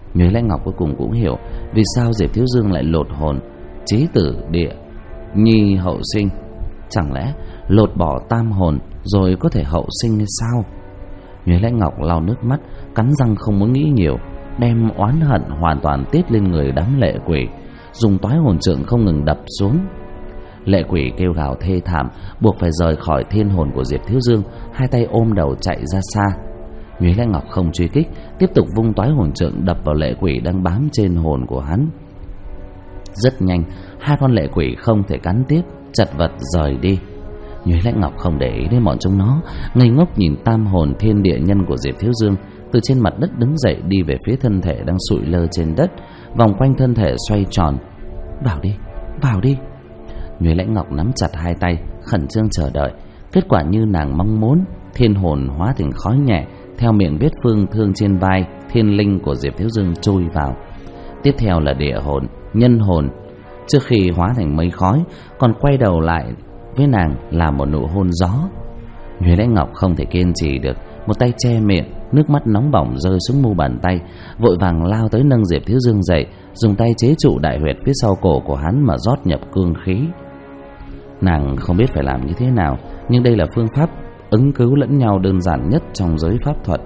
Nhuế Lãnh Ngọc cuối cùng cũng hiểu vì sao Diệp Thiếu Dương lại lột hồn chí tử địa nhi hậu sinh. Chẳng lẽ lột bỏ tam hồn rồi có thể hậu sinh hay sao? Nhuế Lãnh Ngọc lau nước mắt, cắn răng không muốn nghĩ nhiều, đem oán hận hoàn toàn tiết lên người đám lệ quỷ, dùng toái hồn trượng không ngừng đập xuống. Lệ quỷ kêu gào thê thảm, buộc phải rời khỏi thiên hồn của Diệp Thiếu Dương, hai tay ôm đầu chạy ra xa. Nhuế Lãnh Ngọc không truy kích, tiếp tục vung toái hồn trượng đập vào lệ quỷ đang bám trên hồn của hắn. Rất nhanh, hai con lệ quỷ không thể cắn tiếp, chật vật rời đi. Nhuế Lãnh Ngọc không để ý đến bọn chúng nó, ngây ngốc nhìn tam hồn thiên địa nhân của Diệp Thiếu Dương từ trên mặt đất đứng dậy, đi về phía thân thể đang sụi lơ trên đất, vòng quanh thân thể xoay tròn. Vào đi, vào đi. Nhuế Lãnh Ngọc nắm chặt hai tay, khẩn trương chờ đợi. Kết quả như nàng mong muốn, thiên hồn hóa thành khói nhẹ theo miệng vết phương thương trên vai thiên linh của Diệp Thiếu Dương trôi vào. Tiếp theo là địa hồn, nhân hồn. Trước khi hóa thành mây khói, còn quay đầu lại với nàng là một nụ hôn gió. Nhuế Lãnh Ngọc không thể kiên trì được, một tay che miệng, nước mắt nóng bỏng rơi xuống mu bàn tay, vội vàng lao tới nâng Diệp Thiếu Dương dậy, dùng tay chế trụ đại huyệt phía sau cổ của hắn mà rót nhập cương khí. Nàng không biết phải làm như thế nào, nhưng đây là phương pháp ứng cứu lẫn nhau đơn giản nhất trong giới pháp thuật.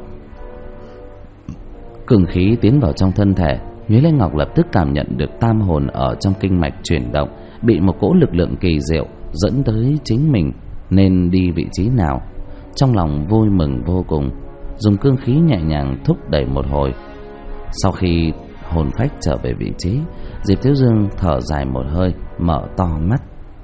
Cương khí tiến vào trong thân thể, Nhuế Lãnh Ngọc lập tức cảm nhận được tam hồn ở trong kinh mạch chuyển động, bị một cỗ lực lượng kỳ diệu dẫn tới chính mình nên đi vị trí nào. Trong lòng vui mừng vô cùng, dùng cương khí nhẹ nhàng thúc đẩy một hồi. Sau khi hồn phách trở về vị trí, Diệp Thiếu Dương thở dài một hơi, mở to mắt.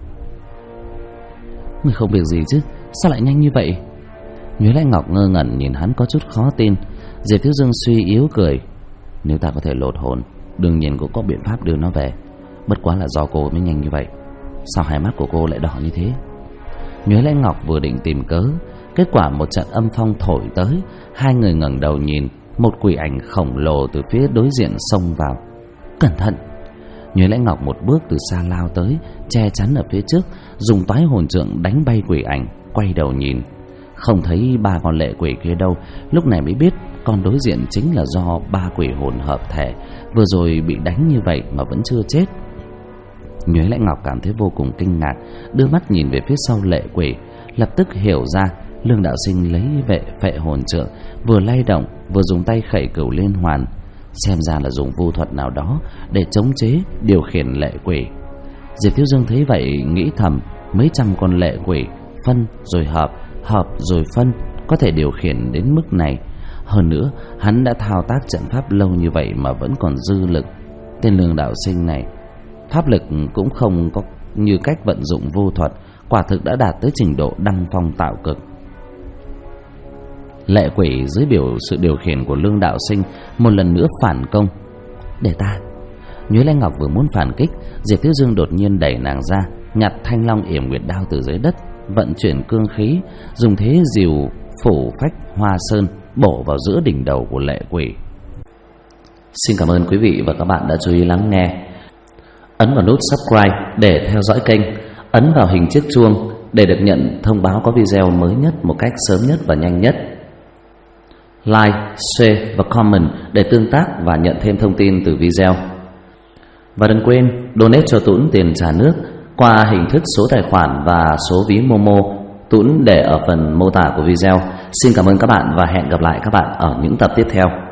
Người không việc gì chứ, sao lại nhanh như vậy? Nhuế Lãnh Ngọc ngơ ngẩn nhìn hắn có chút khó tin. Diệp Thiếu Dương suy yếu cười. Nếu ta có thể lột hồn, đương nhiên cũng có biện pháp đưa nó về. Bất quá là do cô mới nhanh như vậy. Sao hai mắt của cô lại đỏ như thế? Nhuế Lãnh Ngọc vừa định tìm cớ, kết quả một trận âm phong thổi tới. Hai người ngẩng đầu nhìn, một quỷ ảnh khổng lồ từ phía đối diện xông vào. Cẩn thận! Nhuế Lãnh Ngọc một bước từ xa lao tới, che chắn ở phía trước, dùng toái hồn trượng đánh bay quỷ ảnh. Quay đầu nhìn, không thấy ba con lệ quỷ kia đâu. Lúc này mới biết con đối diện chính là do ba quỷ hồn hợp thể, vừa rồi bị đánh như vậy mà vẫn chưa chết. Nhuế Lãnh Ngọc cảm thấy vô cùng kinh ngạc, đưa mắt nhìn về phía sau lệ quỷ, lập tức hiểu ra Lương đạo sinh lấy phệ hồn trượng, vừa lay động vừa dùng tay khẩy cửu liên hoàn, xem ra là dùng vu thuật nào đó để chống chế điều khiển lệ quỷ. Diệp Thiếu Dương thấy vậy nghĩ thầm, mấy trăm con lệ quỷ phân rồi hợp, hợp rồi phân, có thể điều khiển đến mức này. Hơn nữa hắn đã thao tác trận pháp lâu như vậy mà vẫn còn dư lực. Tên Lương đạo sinh này pháp lực cũng không có như cách vận dụng vô thuật, quả thực đã đạt tới trình độ đăng phong tạo cực. Lệ quỷ dưới sự điều khiển của Lương đạo sinh một lần nữa phản công. Để ta! Nhuế Lãnh Ngọc vừa muốn phản kích, Diệp Thiếu Dương đột nhiên đẩy nàng ra, nhặt thanh long yểm nguyệt đao từ dưới đất, vận chuyển cương khí, dùng thế diều phủ phách hoa sơn bổ vào giữa đỉnh đầu của lệ quỷ. Xin cảm ơn quý vị và các bạn đã chú ý lắng nghe. Ấn vào nút subscribe để theo dõi kênh, ấn vào hình chiếc chuông để được nhận thông báo có video mới nhất một cách sớm nhất và nhanh nhất. Like, share và comment để tương tác và nhận thêm thông tin từ video. Và đừng quên donate cho Tuấn tiền trả nước qua hình thức số tài khoản và số ví Momo Tuấn để ở phần mô tả của video. Xin cảm ơn các bạn và hẹn gặp lại các bạn ở những tập tiếp theo.